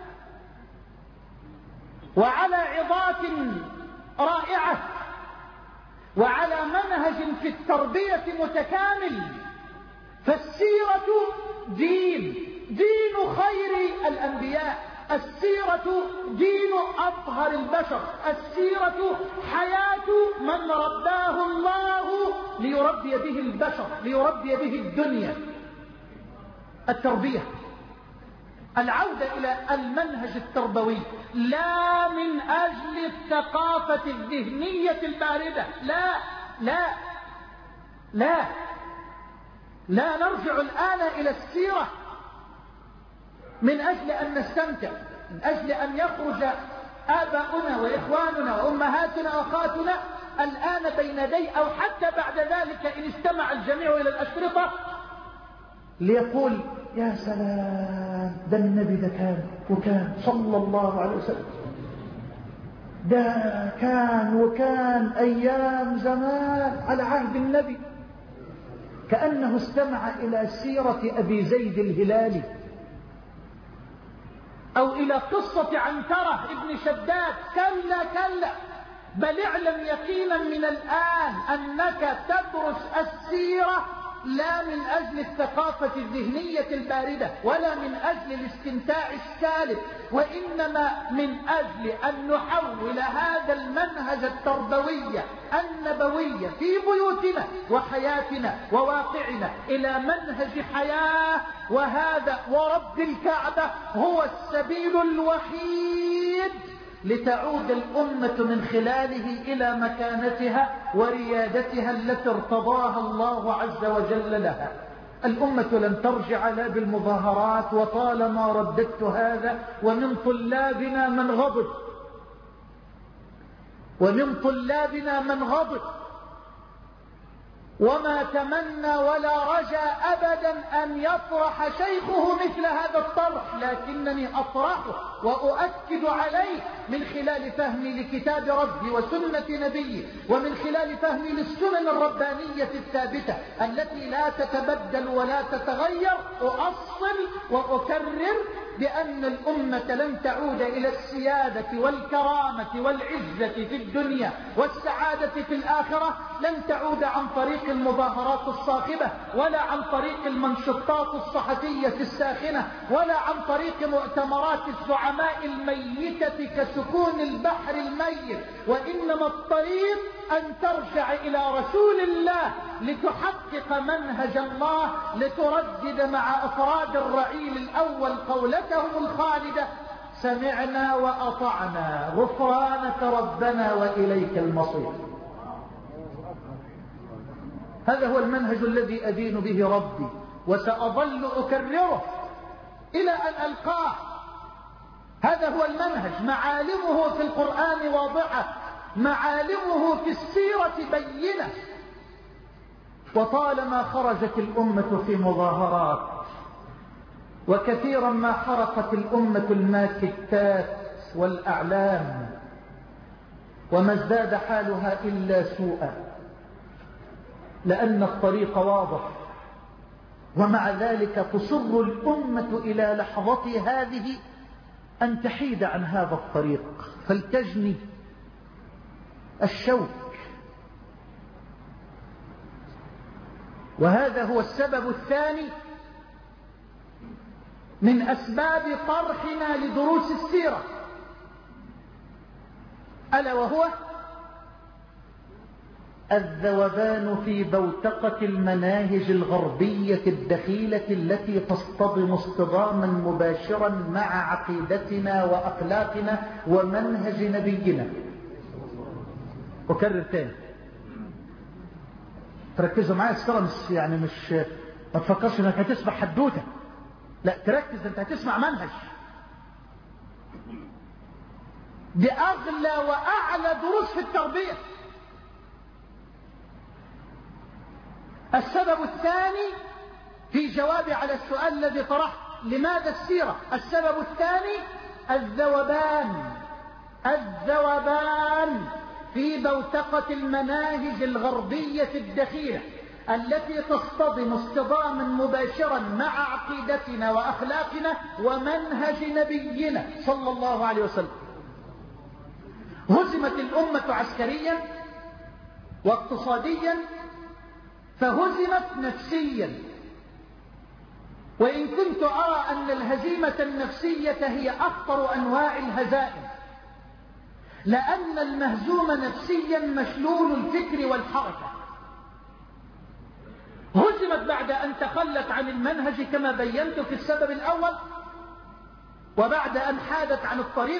وعلى عظات رائعة وعلى منهج في التربية متكامل. فالسيرة دين دين خير الأنبياء، السيرة دين أطهر البشر، السيرة حياة من رباه الله ليربي به البشر، ليربي به الدنيا. التربية، العودة إلى المنهج التربوي، لا من أجل الثقافة الذهنية الباردة، لا لا لا لا نرجع الآن إلى السيرة من أجل أن نستمتع، من أجل أن يخرج آباؤنا وإخواننا وأمهاتنا وأخواتنا الآن بين يدي، أو حتى بعد ذلك إن استمع الجميع إلى الأشرطة ليقول: يا سلام، ده النبي ده كان وكان صلى الله عليه وسلم، ده كان وكان أيام زمان على عهد النبي. كأنه استمع إلى سيرة أبي زيد الهلالي أو إلى قصة عنترة ابن شداد. كلا كلا، بل اعلم يقينا من الآن أنك تدرس السيرة لا من أجل الثقافة الذهنية الباردة ولا من أجل الاستمتاع السالب، وإنما من أجل أن نحول هذا المنهج التربوي النبوي في بيوتنا وحياتنا وواقعنا إلى منهج حياة. وهذا ورب الكعبة هو السبيل الوحيد لتعود الأمة من خلاله إلى مكانتها وريادتها التي ارتضاها الله عز وجل لها. الأمة لن ترجع لا بالمظاهرات، وطالما رددت هذا. ومن طلابنا من غضب، ومن طلابنا من غضب وما تمنى ولا رجا أبدا أن يطرح شيخه مثل هذا الطرح، لكنني أطرحه وأؤكد عليه من خلال فهمي لكتاب ربي وسنة نبيه، ومن خلال فهمي للسنن الربانية الثابتة التي لا تتبدل ولا تتغير. أؤصل وأكرر بأن الأمة لن تعود إلى السيادة والكرامة والعزة في الدنيا والسعادة في الآخرة، لن تعود عن طريق المظاهرات الصاخبة، ولا عن طريق المنشطات الصحفية الساخنة، ولا عن طريق مؤتمرات الزعماء الميتة كسكون البحر الميت، وإنما الطريق أن ترجع إلى رسول الله لتحقق منهج الله، لتردد مع أفراد الرعيل الأول قولتهم الخالدة: سمعنا وأطعنا غفرانك ربنا وإليك المصير. هذا هو المنهج الذي أدين به ربي، وسأظل أكرره إلى أن ألقاه. هذا هو المنهج، معالمه في القرآن واضحة، معالمه في السيرة بينة. وطالما خرجت الأمة في مظاهرات، وكثيرا ما حرقت الأمة الماكتات والأعلام، وما ازداد حالها إلا سوءا، لأن الطريق واضح. ومع ذلك تصر الأمة إلى لحظة هذه أن تحيد عن هذا الطريق، فلتجني الشوك. وهذا هو السبب الثاني من أسباب طرحنا لدروس السيرة، ألا وهو الذوبان في بوتقة المناهج الغربية الدخيلة التي تصطدم اصطداما مباشرا مع عقيدتنا وأخلاقنا ومنهج نبينا. أكرر تاني، تركزوا معايا، السيرة مش يعني مش ما تفكرش انك هتسمع حدوته، لا تركز، انت هتسمع منهج. دي أغلى وأعلى دروس في التربية. السبب الثاني في جوابي على السؤال الذي طرحت، لماذا السيرة؟ السبب الثاني الذوبان الذوبان في بوتقة المناهج الغربية الدخيلة التي تصطدم اصطداما مباشرا مع عقيدتنا وأخلاقنا ومنهج نبينا صلى الله عليه وسلم. هزمت الأمة عسكريا واقتصاديا، فهزمت نفسيا. وإن كنت أرى أن الهزيمة النفسية هي أخطر أنواع الهزائم، لأن المهزوم نفسيا مشلول الفكر والحركة. هزمت بعد أن تخلت عن المنهج كما بينت في السبب الأول، وبعد أن حادت عن الطريق،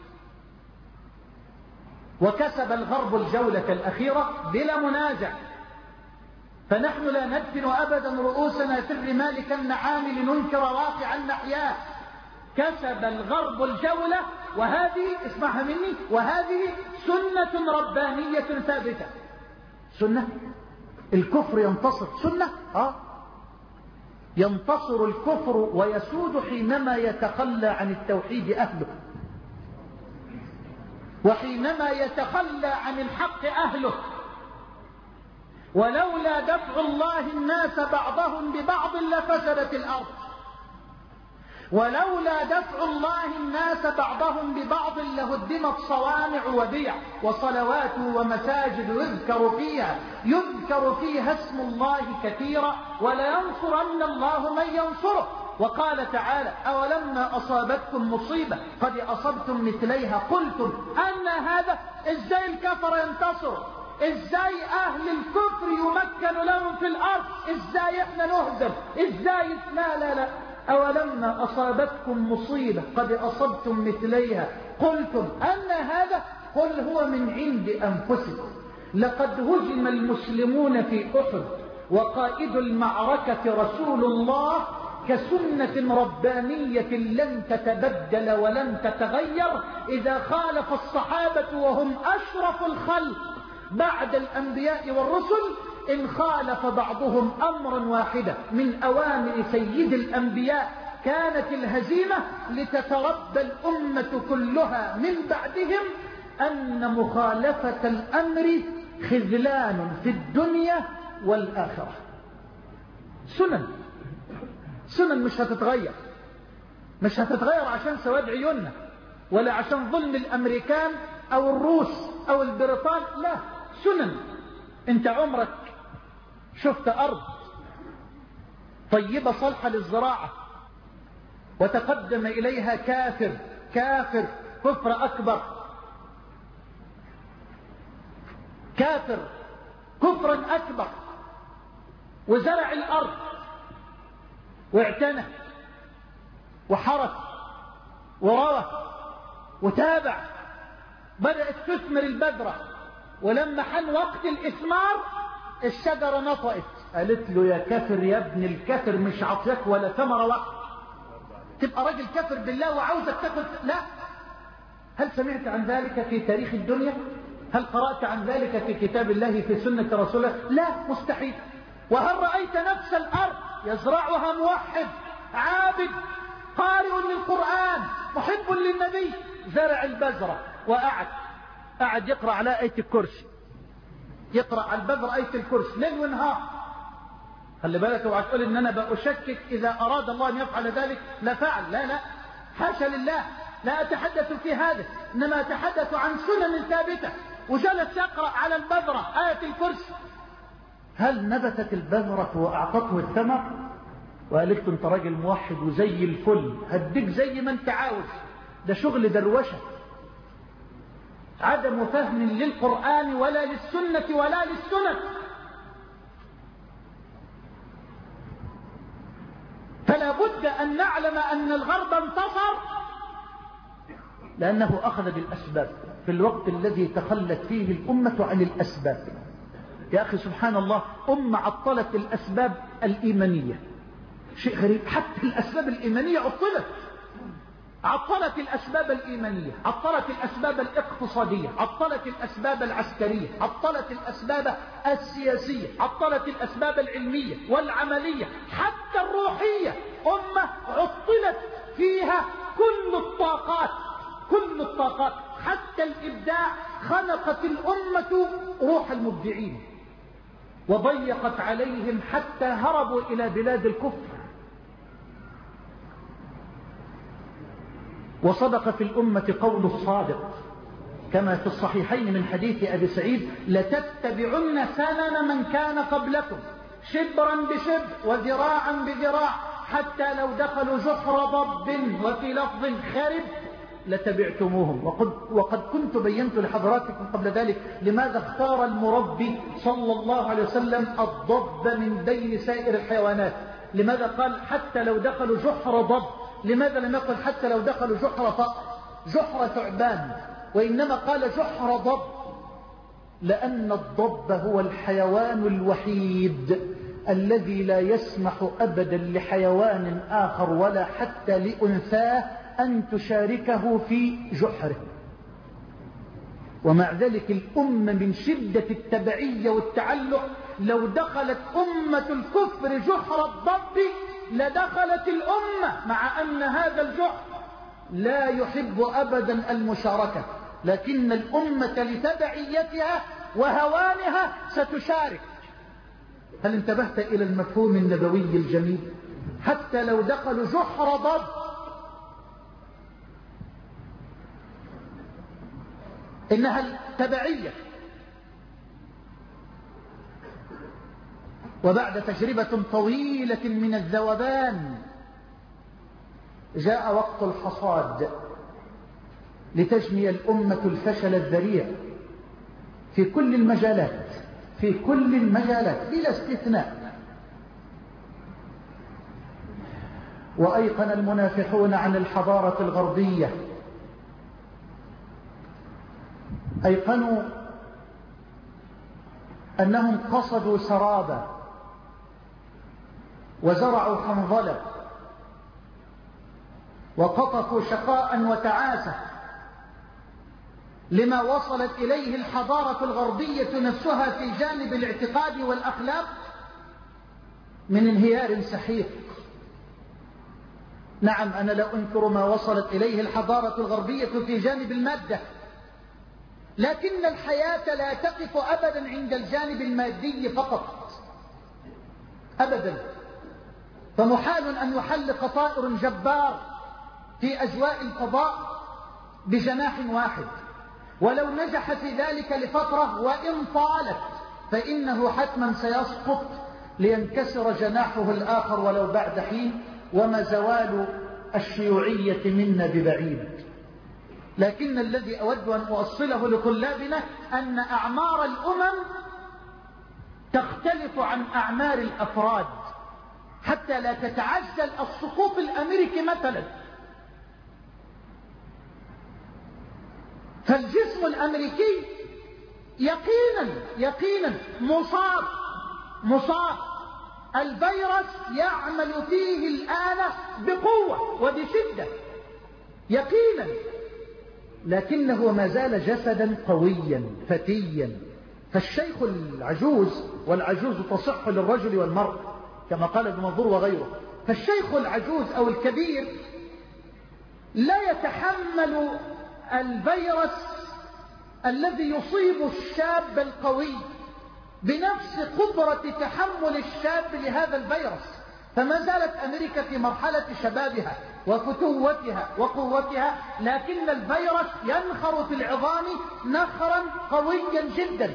وكسب الغرب الجولة الأخيرة بلا منازع. فنحن لا ندفن أبدا رؤوسنا في الرمال كالنعام لننكر واقعا نحياه. كسب الغرب الجولة، وهذه اسمعها مني، وهذه سنة ربانية ثابتة. سنة الكفر ينتصر، سنة آه ينتصر الكفر ويسود حينما يتخلى عن التوحيد أهله، وحينما يتخلى عن الحق أهله. ولولا دفع الله الناس بعضهم ببعض لفسدت الأرض. ولولا دفع الله الناس بعضهم ببعض لهدمت صوامع وبيع وصلوات ومساجد يذكر فيها يذكر فيها اسم الله كثيرا ولينصرن الله من ينصره. وقال تعالى: أولما أصابتكم مصيبة قد أصبتم مثليها قلتم أن هذا. إزاي الكفر ينتصر؟ إزاي أهل الكفر يمكن لهم في الأرض؟ إزاي إحنا نهزم؟ إزاي؟ لا لا لا أولما أصابتكم مصيبة قد أصبتم مثليها قلتم أن هذا. قل هو من عند أنفسكم. لقد هزم المسلمون في أحد وقائد المعركة رسول الله كسنة ربانية لن تتبدل ولن تتغير. إذا خالف الصحابة وهم أشرف الخلق بعد الأنبياء والرسل، إن خالف بعضهم أمرا واحدا من أوامر سيد الأنبياء كانت الهزيمة لتتربى الأمة كلها من بعدهم أن مخالفة الأمر خذلان في الدنيا والآخرة. سنن سنن مش هتتغير، مش هتتغير عشان سواد عيوننا ولا عشان ظلم الأمريكان أو الروس أو البريطان، لا، سنن. انت عمرك شفت أرض طيبة صالحة للزراعة وتقدم إليها كافر كافر كفر أكبر، كافر كفرا أكبر، وزرع الأرض واعتنى وحرث وروى وتابع، بدأت تثمر البذرة، ولما حن وقت الإثمار الشجرة نطقت، قالت له: يا كافر يا ابن الكافر، مش عطيك ولا ثمرة واحدة، تبقى راجل كافر بالله وعاوزك تاكل؟ لا. هل سمعت عن ذلك في تاريخ الدنيا؟ هل قرأت عن ذلك في كتاب الله في سنة رسوله؟ لا، مستحيل. وهل رأيت نفس الأرض يزرعها موحد عابد قارئ للقرآن محب حب للنبي زرع البذرة وقعد قعد يقرأ على آية الكرسي، يقرأ على البذرة آية الكرسي ليل ونهار. خلي بالك اوعى تقول ان انا بأشكك اذا اراد الله ان يفعل ذلك لفعل، لا لا حاشا لله، لا اتحدث في هذا، انما اتحدث عن سنن ثابتة. وجلس يقرأ على البذرة آية الكرسي. هل نبتت البذرة واعطته الثمر؟ وقالت له انت راجل موحد وزي الفل، هديك زي ما انت عاوز، ده شغل دروشة، عدم فهم للقرآن ولا للسنة ولا للسنن. فلا بد أن نعلم أن الغرب انتصر لأنه أخذ بالأسباب في الوقت الذي تخلت فيه الأمة عن الأسباب. يا أخي سبحان الله، أمة عطلت الأسباب الإيمانية، شيء غريب، حتى الأسباب الإيمانية عطلت. عطلت الأسباب الإيمانية، عطلت الأسباب الاقتصادية، عطلت الأسباب العسكرية، عطلت الأسباب السياسية، عطلت الأسباب العلمية والعملية، حتى الروحية. أمة عطلت فيها كل الطاقات، كل الطاقات، حتى الإبداع. خنقت الأمة روح المبدعين وضيقت عليهم حتى هربوا إلى بلاد الكفر. وصدق في الأمة قول الصادق كما في الصحيحين من حديث أبي سعيد: لتتبعن سنن من كان قبلكم شبرا بشبر وذراعا بذراع حتى لو دخلوا جحر ضب وفي لفظ خرب لتبعتموهم. وقد, وقد كنت بينت لحضراتكم قبل ذلك لماذا اختار المربي صلى الله عليه وسلم الضب من بين سائر الحيوانات. لماذا قال حتى لو دخلوا جحر ضب؟ لماذا لم يقل حتى لو دخلوا جحر فأر، جحر ثعبان، وإنما قال جحر ضب؟ لأن الضب هو الحيوان الوحيد الذي لا يسمح أبدا لحيوان آخر ولا حتى لأنثاه أن تشاركه في جحره. ومع ذلك الأمة من شدة التبعية والتعلق لو دخلت أمة الكفر جحر الضب لدخلت الأمة، مع أن هذا الجحر لا يحب أبدا المشاركة، لكن الأمة لتبعيتها وهوانها ستشارك. هل انتبهت إلى المفهوم النبوي الجميل؟ حتى لو دخلوا جحر ضب إنها التبعية. وبعد تجربة طويلة من الذوبان جاء وقت الحصاد لتجني الأمة الفشل الذريع في كل المجالات، في كل المجالات بلا استثناء. وأيقن المنافحون عن الحضارة الغربية، أيقنوا أنهم قصدوا سرابا وزرعوا حنظلة وقطفوا شقاء وتعاسة لما وصلت إليه الحضارة الغربية نفسها في جانب الاعتقاد والأخلاق من انهيار سحيق. نعم، أنا لا أنكر ما وصلت إليه الحضارة الغربية في جانب المادة، لكن الحياة لا تقف أبدا عند الجانب المادي فقط أبدا. فمحال أن يحلق طائر جبار في أجواء الفضاء بجناح واحد، ولو نجح في ذلك لفترة وإن طالت فإنه حتما سيسقط لينكسر جناحه الآخر ولو بعد حين، وما زوال الشيوعية منا ببعيد. لكن الذي أود أن أوصله لطلابنا أن أعمار الأمم تختلف عن أعمار الأفراد، حتى لا تتعجل السقوط الأمريكي مثلا. فالجسم الأمريكي يقينا يقينا مصاب مصاب الفيروس يعمل فيه الآن بقوة وبشدة يقينا، لكنه ما زال جسدا قويا فتيا. فالشيخ العجوز، والعجوز تصح للرجل والمرء كما قال ابن منظور وغيره، فالشيخ العجوز أو الكبير لا يتحمل الفيروس الذي يصيب الشاب القوي بنفس قدرة تحمل الشاب لهذا الفيروس. فما زالت أمريكا في مرحلة شبابها وفتوتها وقوتها، لكن الفيروس ينخر في العظام نخرا قويا جدا.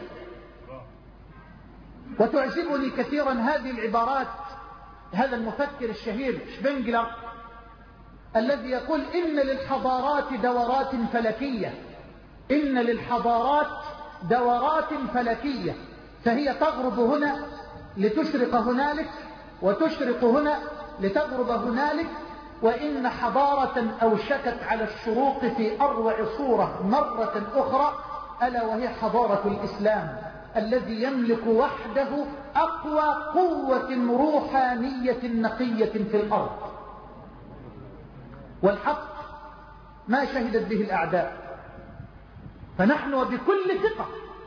وتعجبني كثيرا هذه العبارات، هذا المفكر الشهير شبنجلر الذي يقول إن للحضارات دورات فلكية، إن للحضارات دورات فلكية، فهي تغرب هنا لتشرق هنالك، وتشرق هنا لتغرب هنالك. وإن حضارة أوشكت على الشروق في أروع صورة مرة أخرى، ألا وهي حضارة الإسلام الذي يملك وحده أقوى قوة روحانية نقية في الأرض. والحق ما شهدت به الأعداء. فنحن وبكل ثقة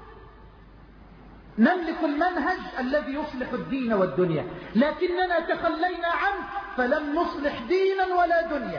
نملك المنهج الذي يصلح الدين والدنيا، لكننا تخلينا عنه فلم نصلح دينا ولا دنيا.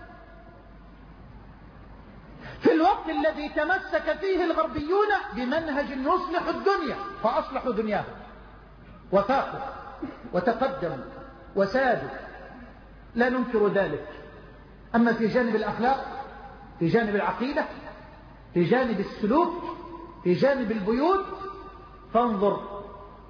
في الوقت الذي تمسك فيه الغربيون بمنهج يصلح الدنيا فأصلحوا دنياهم وفاقوا وتقدموا وسادوا، لا ننكر ذلك. أما في جانب الأخلاق، في جانب العقيدة، في جانب السلوك، في جانب البيوت، فانظر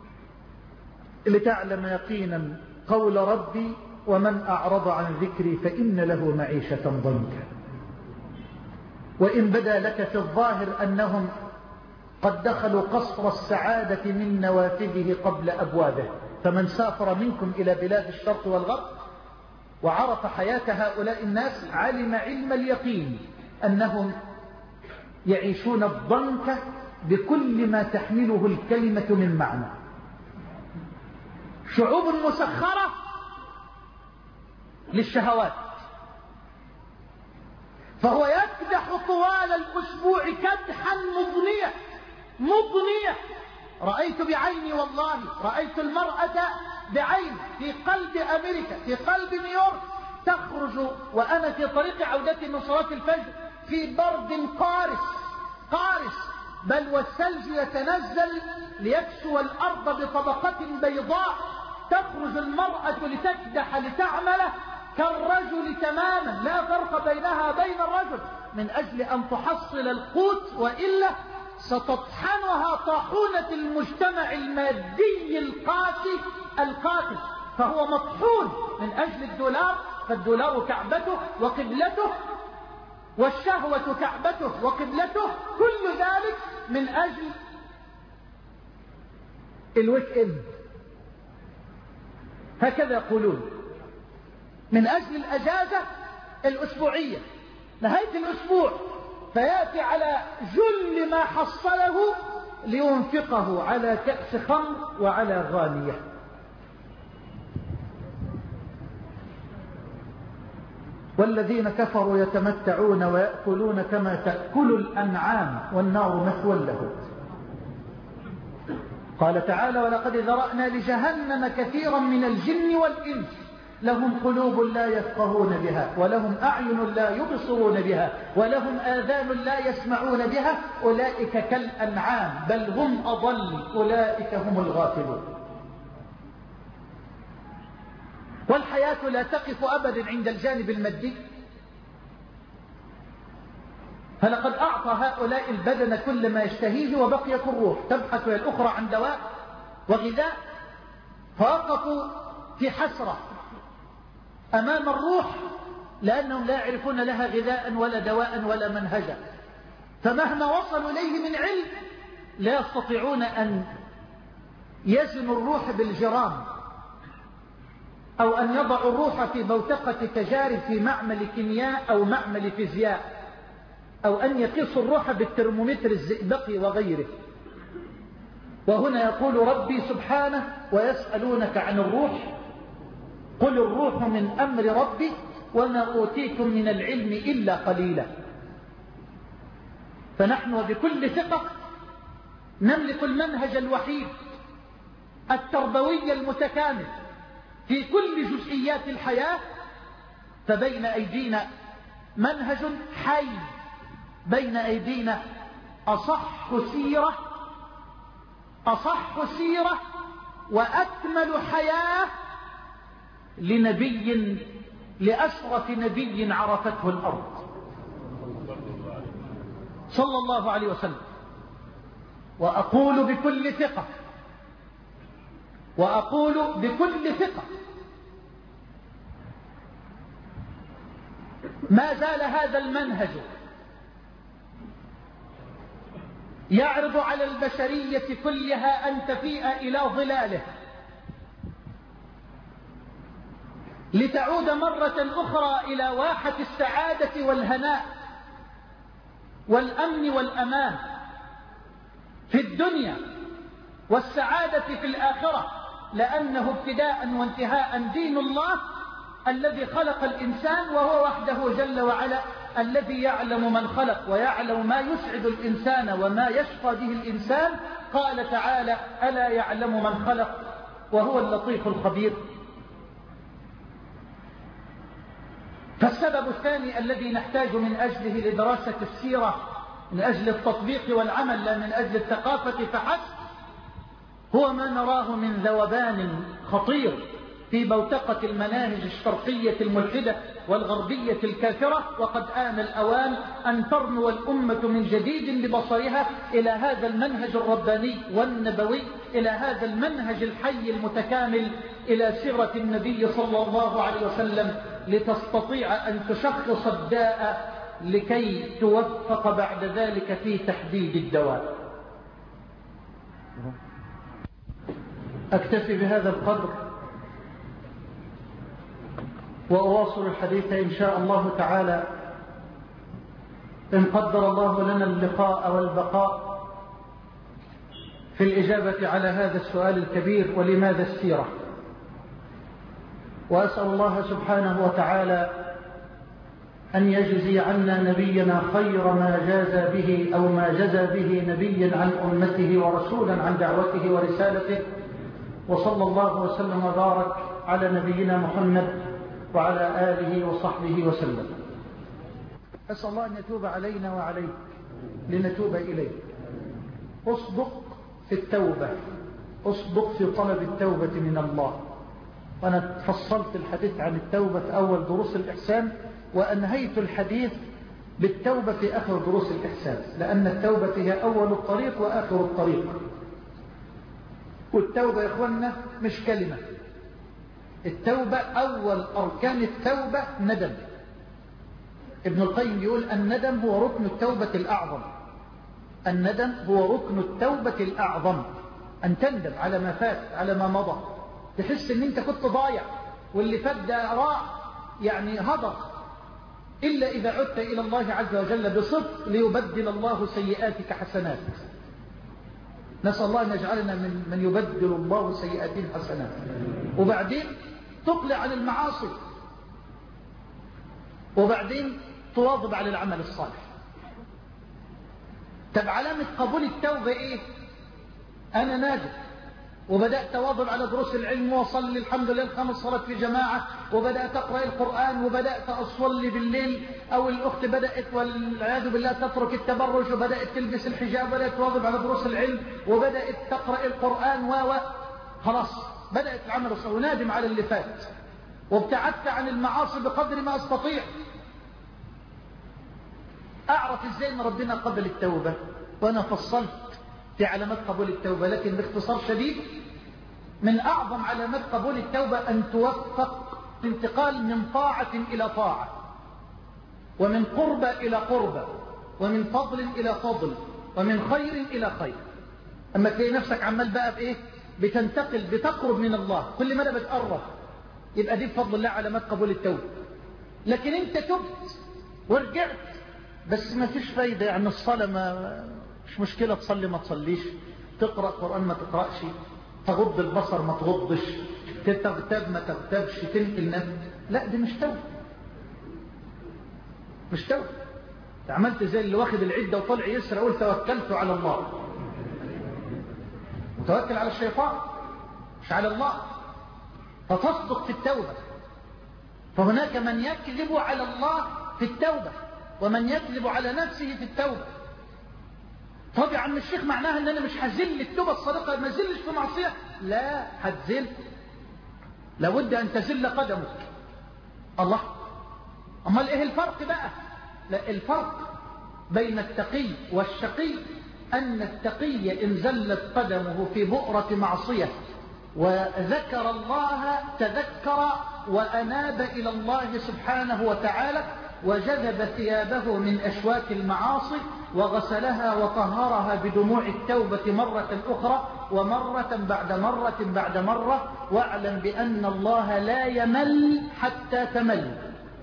لتعلم يقينا قول ربي ومن أعرض عن ذكري فإن له معيشة ضنكا. وإن بدا لك في الظاهر أنهم قد دخلوا قصر السعادة من نوافذه قبل أبوابه، فمن سافر منكم إلى بلاد الشرق والغرب وعرف حياة هؤلاء الناس علم علم اليقين أنهم يعيشون الضنك بكل ما تحمله الكلمة من معنى. شعوب مسخرة للشهوات، فهو يكدح طوال الأسبوع كدحا مضنية مضنية. رأيت بعيني والله، رأيت المرأة بعيني في قلب أمريكا، في قلب نيويورك، تخرج وأنا في طريق عودتي من صلاة الفجر في برد قارس قارس، بل والثلج يتنزل ليكسو الأرض بطبقة بيضاء. تخرج المرأة لتكدح لتعمل كالرجل تماما، لا فرق بينها وبين الرجل، من أجل أن تحصل القوت، وإلا ستطحنها طاحونة المجتمع المادي القاسي القاتل. فهو مطحون من أجل الدولار، فالدولار كعبته وقبلته، والشهوة كعبته وقبلته، كل ذلك من أجل الويك إند، هكذا يقولون، من أجل الأجازة الأسبوعية، نهاية الأسبوع، فيأتي على جل ما حصله لينفقه على كأس خمر وعلى غانية. والذين كفروا يتمتعون ويأكلون كما تأكل الأنعام والنار مثوى لهم. قال تعالى ولقد ذرأنا لجهنم كثيرا من الجن والإنس لهم قلوب لا يفقهون بها ولهم أعين لا يبصرون بها ولهم آذان لا يسمعون بها أولئك كالأنعام بل هم أضل أولئك هم الغافلون. والحياة لا تقف أبدا عند الجانب المادي، فلقد أعطى هؤلاء البدن كل ما يشتهيه وبقيت الروح تبحث الأخرى عن دواء وغذاء، فوقفوا في حسرة أمام الروح لأنهم لا يعرفون لها غذاء ولا دواء ولا منهجا، فمهما وصلوا إليه من علم لا يستطيعون أن يزنوا الروح بالجرام، أو أن يضعوا الروح في بوتقة تجارب في معمل كيمياء أو معمل فيزياء، أو أن يقيسوا الروح بالترمومتر الزئبقي وغيره. وهنا يقول ربي سبحانه ويسألونك عن الروح قل الروح من أمر ربي وما أوتيتم من العلم إلا قليلا. فنحن وبكل ثقة نملك المنهج الوحيد التربوي المتكامل في كل جزئيات الحياة، فبين أيدينا منهج حي بين أيدينا، أصح سيرة أصح سيرة وأكمل حياة لنبي لأشرف نبي عرفته الأرض صلى الله عليه وسلم. وأقول بكل ثقة وأقول بكل ثقة ما زال هذا المنهج يعرض على البشرية كلها أن تفيء إلى ظلاله لتعود مرة أخرى إلى واحة السعادة والهناء والأمن والأمان في الدنيا والسعادة في الآخرة، لأنه ابتداء وانتهاء دين الله الذي خلق الإنسان، وهو وحده جل وعلا الذي يعلم من خلق ويعلم ما يسعد الإنسان وما يشقى به الإنسان. قال تعالى: ألا يعلم من خلق وهو اللطيف الخبير. فالسبب الثاني الذي نحتاج من أجله لدراسة السيرة من أجل التطبيق والعمل لا من أجل الثقافة فحسب هو ما نراه من ذوبان خطير في بوتقة المناهج الشرقية الملحدة والغربية الكافرة. وقد آن الأوان أن ترنو الأمة من جديد ببصرها إلى هذا المنهج الرباني والنبوي، إلى هذا المنهج الحي المتكامل، إلى سيرة النبي صلى الله عليه وسلم، لتستطيع أن تشخص الداء لكي توفق بعد ذلك في تحديد الدواء. أكتفي بهذا القدر وأواصل الحديث إن شاء الله تعالى إن قدر الله لنا اللقاء والبقاء في الإجابة على هذا السؤال الكبير: ولماذا السيرة؟ وأسأل الله سبحانه وتعالى أن يجزي عنا نبينا خير ما جاز به أو ما جزى به نبيا عن أمته ورسولا عن دعوته ورسالته. وصلى الله وسلم وبارك على نبينا محمد وعلى آله وصحبه وسلم. أسأل الله أن يتوب علينا وعليك لنتوب إليه. أصدق في التوبة، أصدق في طلب التوبة من الله. وأنا فصلت الحديث عن التوبة في أول دروس الإحسان، وأنهيت الحديث بالتوبة في آخر دروس الإحسان، لأن التوبة هي أول الطريق وآخر الطريق. والتوبة يا إخوانا مش كلمة، التوبة أول أركان التوبة ندم. ابن القيم يقول الندم هو ركن التوبة الأعظم. الندم هو ركن التوبة الأعظم، أن تندم على ما فات، على ما مضى، تحس أن أنت كنت ضايع واللي فات ده راح يعني هضر، إلا إذا عدت إلى الله عز وجل بصدق ليبدل الله سيئاتك حسنات. نسأل الله أن يجعلنا من من يبدل الله سيئاتهم حسنات. وبعدين تقلع عن المعاصي، وبعدين تواظب على العمل الصالح. طب علامة قبول التوبة إيه؟ أنا ناجح وبدأت أواظب على دروس العلم وأصلي الحمد لله الخمس صلاة في جماعة، وبدأت أقرأ القرآن، وبدأت أصلي بالليل، أو الأخت بدأت والعياذ بالله تترك التبرج وبدأت تلبس الحجاب، وبدأت تواظب على دروس العلم، وبدأت تقرأ القرآن و خلاص بدأت العمل الصالح، ونادم على اللي فات، وابتعدت عن المعاصي بقدر ما أستطيع. أعرف إزاي أن ربنا قبل التوبة؟ وأنا فصلت في علامات قبول التوبة، لكن باختصار شديد من أعظم علامات قبول التوبة أن توفق الانتقال من طاعة إلى طاعة، ومن قربة إلى قربة، ومن فضل إلى فضل، ومن خير إلى خير. أما تلاقي نفسك عمال بقى بإيه؟ بتنتقل، بتقرب من الله، كل مدى بتقرب، يبقى دي بفضل الله علامات قبول التوبة. لكن أنت تبت ورجعت بس ما فيش فايدة، يعني الصلاة ما مش مشكلة، تصلي ما تصليش، تقرأ قرآن ما تقرأش، تغض البصر ما تغضش، تغتاب ما تغتابش، تنقل نفس، لا دي مش توبة، مش توبة. عملت زي اللي واخد العدة وطلع يسرى قول توكلت على الله، متوكل على الشيطان مش على الله. فتصدق في التوبة. فهناك من يكذب على الله في التوبة، ومن يكذب على نفسه في التوبة. طب يا عم الشيخ معناها ان انا مش هزل التوبة الصادقة، ما زلش في معصية؟ لا، هتزل، لابد ان تزل قدمك. الله، امال ايه الفرق بقى؟ لا، الفرق بين التقي والشقي ان التقي ان زلت قدمه في بؤرة معصية وذكر الله تذكر وأناب إلى الله سبحانه وتعالى، وجذب ثيابه من أشواك المعاصي وغسلها وطهرها بدموع التوبة مرة أخرى ومرة بعد مرة بعد مرة. واعلم بأن الله لا يمل حتى تمل،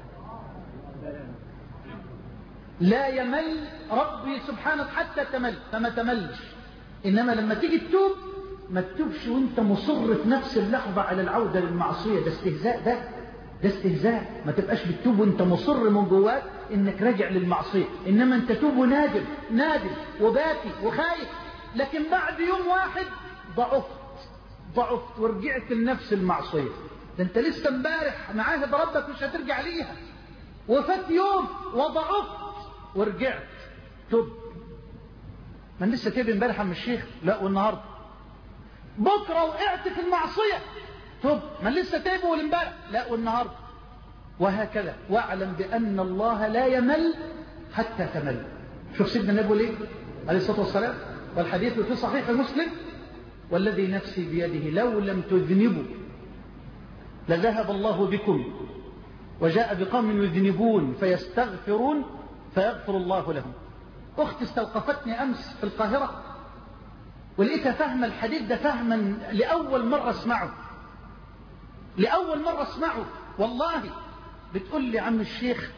لا يمل ربي سبحانه حتى تمل، فما تملش. إنما لما تيجي تتوب ما تتوبش وانت مصر في نفس اللحظة على العودة للمعصية، ده استهزاء، ده ده استهزاء. ما تبقاش بتتوب وانت مصر من جواك انك راجع للمعصية، انما انت توب ونادم نادم وباكي وخايف، لكن بعد يوم واحد ضعفت ضعفت ورجعت لنفس المعصية. ده انت لسه امبارح معاهد ربك مش هترجع ليها، وفات يوم وضعفت ورجعت. توب. من لسه تيب امبارح من الشيخ؟ لا، والنهارده بكرة وقعت في المعصية، طب ما لسه تايبه والامبارح؟ لا، والنهارده، وهكذا. واعلم بأن الله لا يمل حتى تمل. شوف سيدنا النبي ليه عليه الصلاة والسلام، والحديث في صحيح مسلم: والذي نفسي بيده لو لم تذنبوا لذهب الله بكم وجاء بقوم يذنبون فيستغفرون فيغفر الله لهم. أختي استوقفتني أمس في القاهرة ولقيتها فهم الحديث ده فهما لأول مرة اسمعه، لأول مرة اسمعه والله. بتقول لي عم الشيخ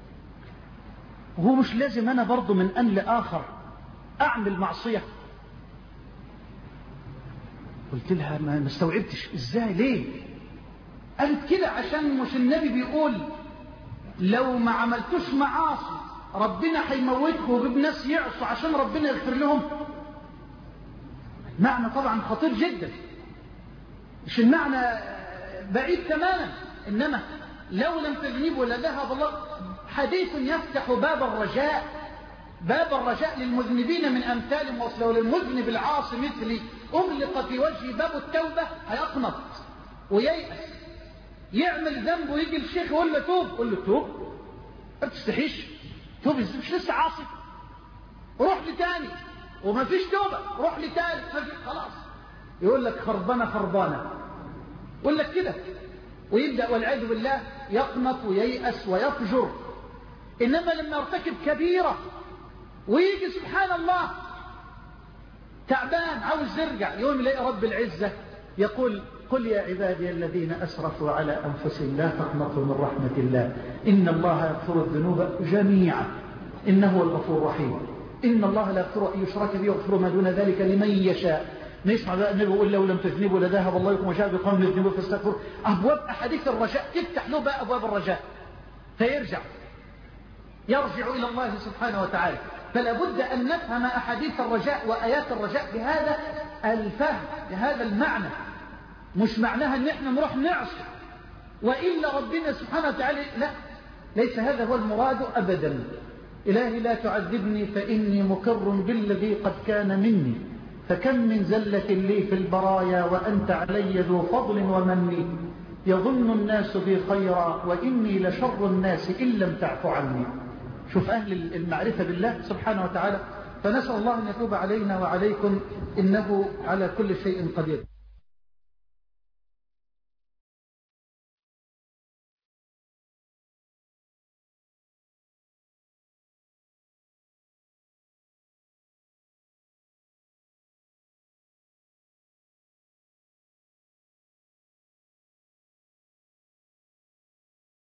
هو مش لازم أنا برضو من أن لآخر أعمل معصية؟ قلت لها ما استوعبتش ازاي ليه. قالت كده عشان مش النبي بيقول لو ما عملتوش معاصي ربنا هيموتكم ويجيب ناس يعصوا عشان ربنا يغفر لهم؟ معنى طبعا خطير جدا، مش المعنى بعيد تماما. إنما لو لم تذنبوا لذهب الله، حديث يفتح باب الرجاء، باب الرجاء للمذنبين من أمثالهم. لو للمذنب العاصي مثلي أغلق في وجهي باب التوبة هيقنط وييأس، يعمل ذنب ويجي الشيخ يقول له توب، يقول له توب؟ ما تستحيش توب، مش لسه عاصي، روح لتاني وما فيش توبة، روح لتالت، خلاص يقول لك خربانة خربانة، يقول لك كده ويبدأ والعياذ بالله يقنط وييأس ويفجر. إنما لما يرتكب كبيرة ويجي سبحان الله تعبان عاوز يرجع، يوم يلاقي رب العزة يقول: قل يا عبادي الذين أسرفوا على أنفسهم لا تقنطوا من رحمة الله إن الله يغفر الذنوب جميعا إنه هو الغفور الرحيم إن الله لا يغفر أن يشرك به ويغفر ما دون ذلك لمن يشاء. نسمع بقى النبي يقول: لو لم تذنبوا لذهب الله بكم وجاء بقوم يذنبوا فاستغفروا. أبواب أحاديث الرجاء تفتح له بقى أبواب الرجاء فيرجع يرجع إلى الله سبحانه وتعالى. فلا بد أن نفهم أحاديث الرجاء وآيات الرجاء بهذا الفهم، بهذا المعنى. مش معناها أن احنا نروح نعصي وإلا ربنا سبحانه وتعالى، لا، ليس هذا هو المراد أبدا. إلهي لا تعذبني فإني مقر بالذي قد كان مني، فكم من زلة لي في البرايا وأنت علي ذو فضل ومن، يظن الناس بي خيرا وإني لشر الناس إن لم تعف عني. شوف أهل المعرفة بالله سبحانه وتعالى. فنسأل الله أن يتوب علينا وعليكم إنه على كل شيء قدير.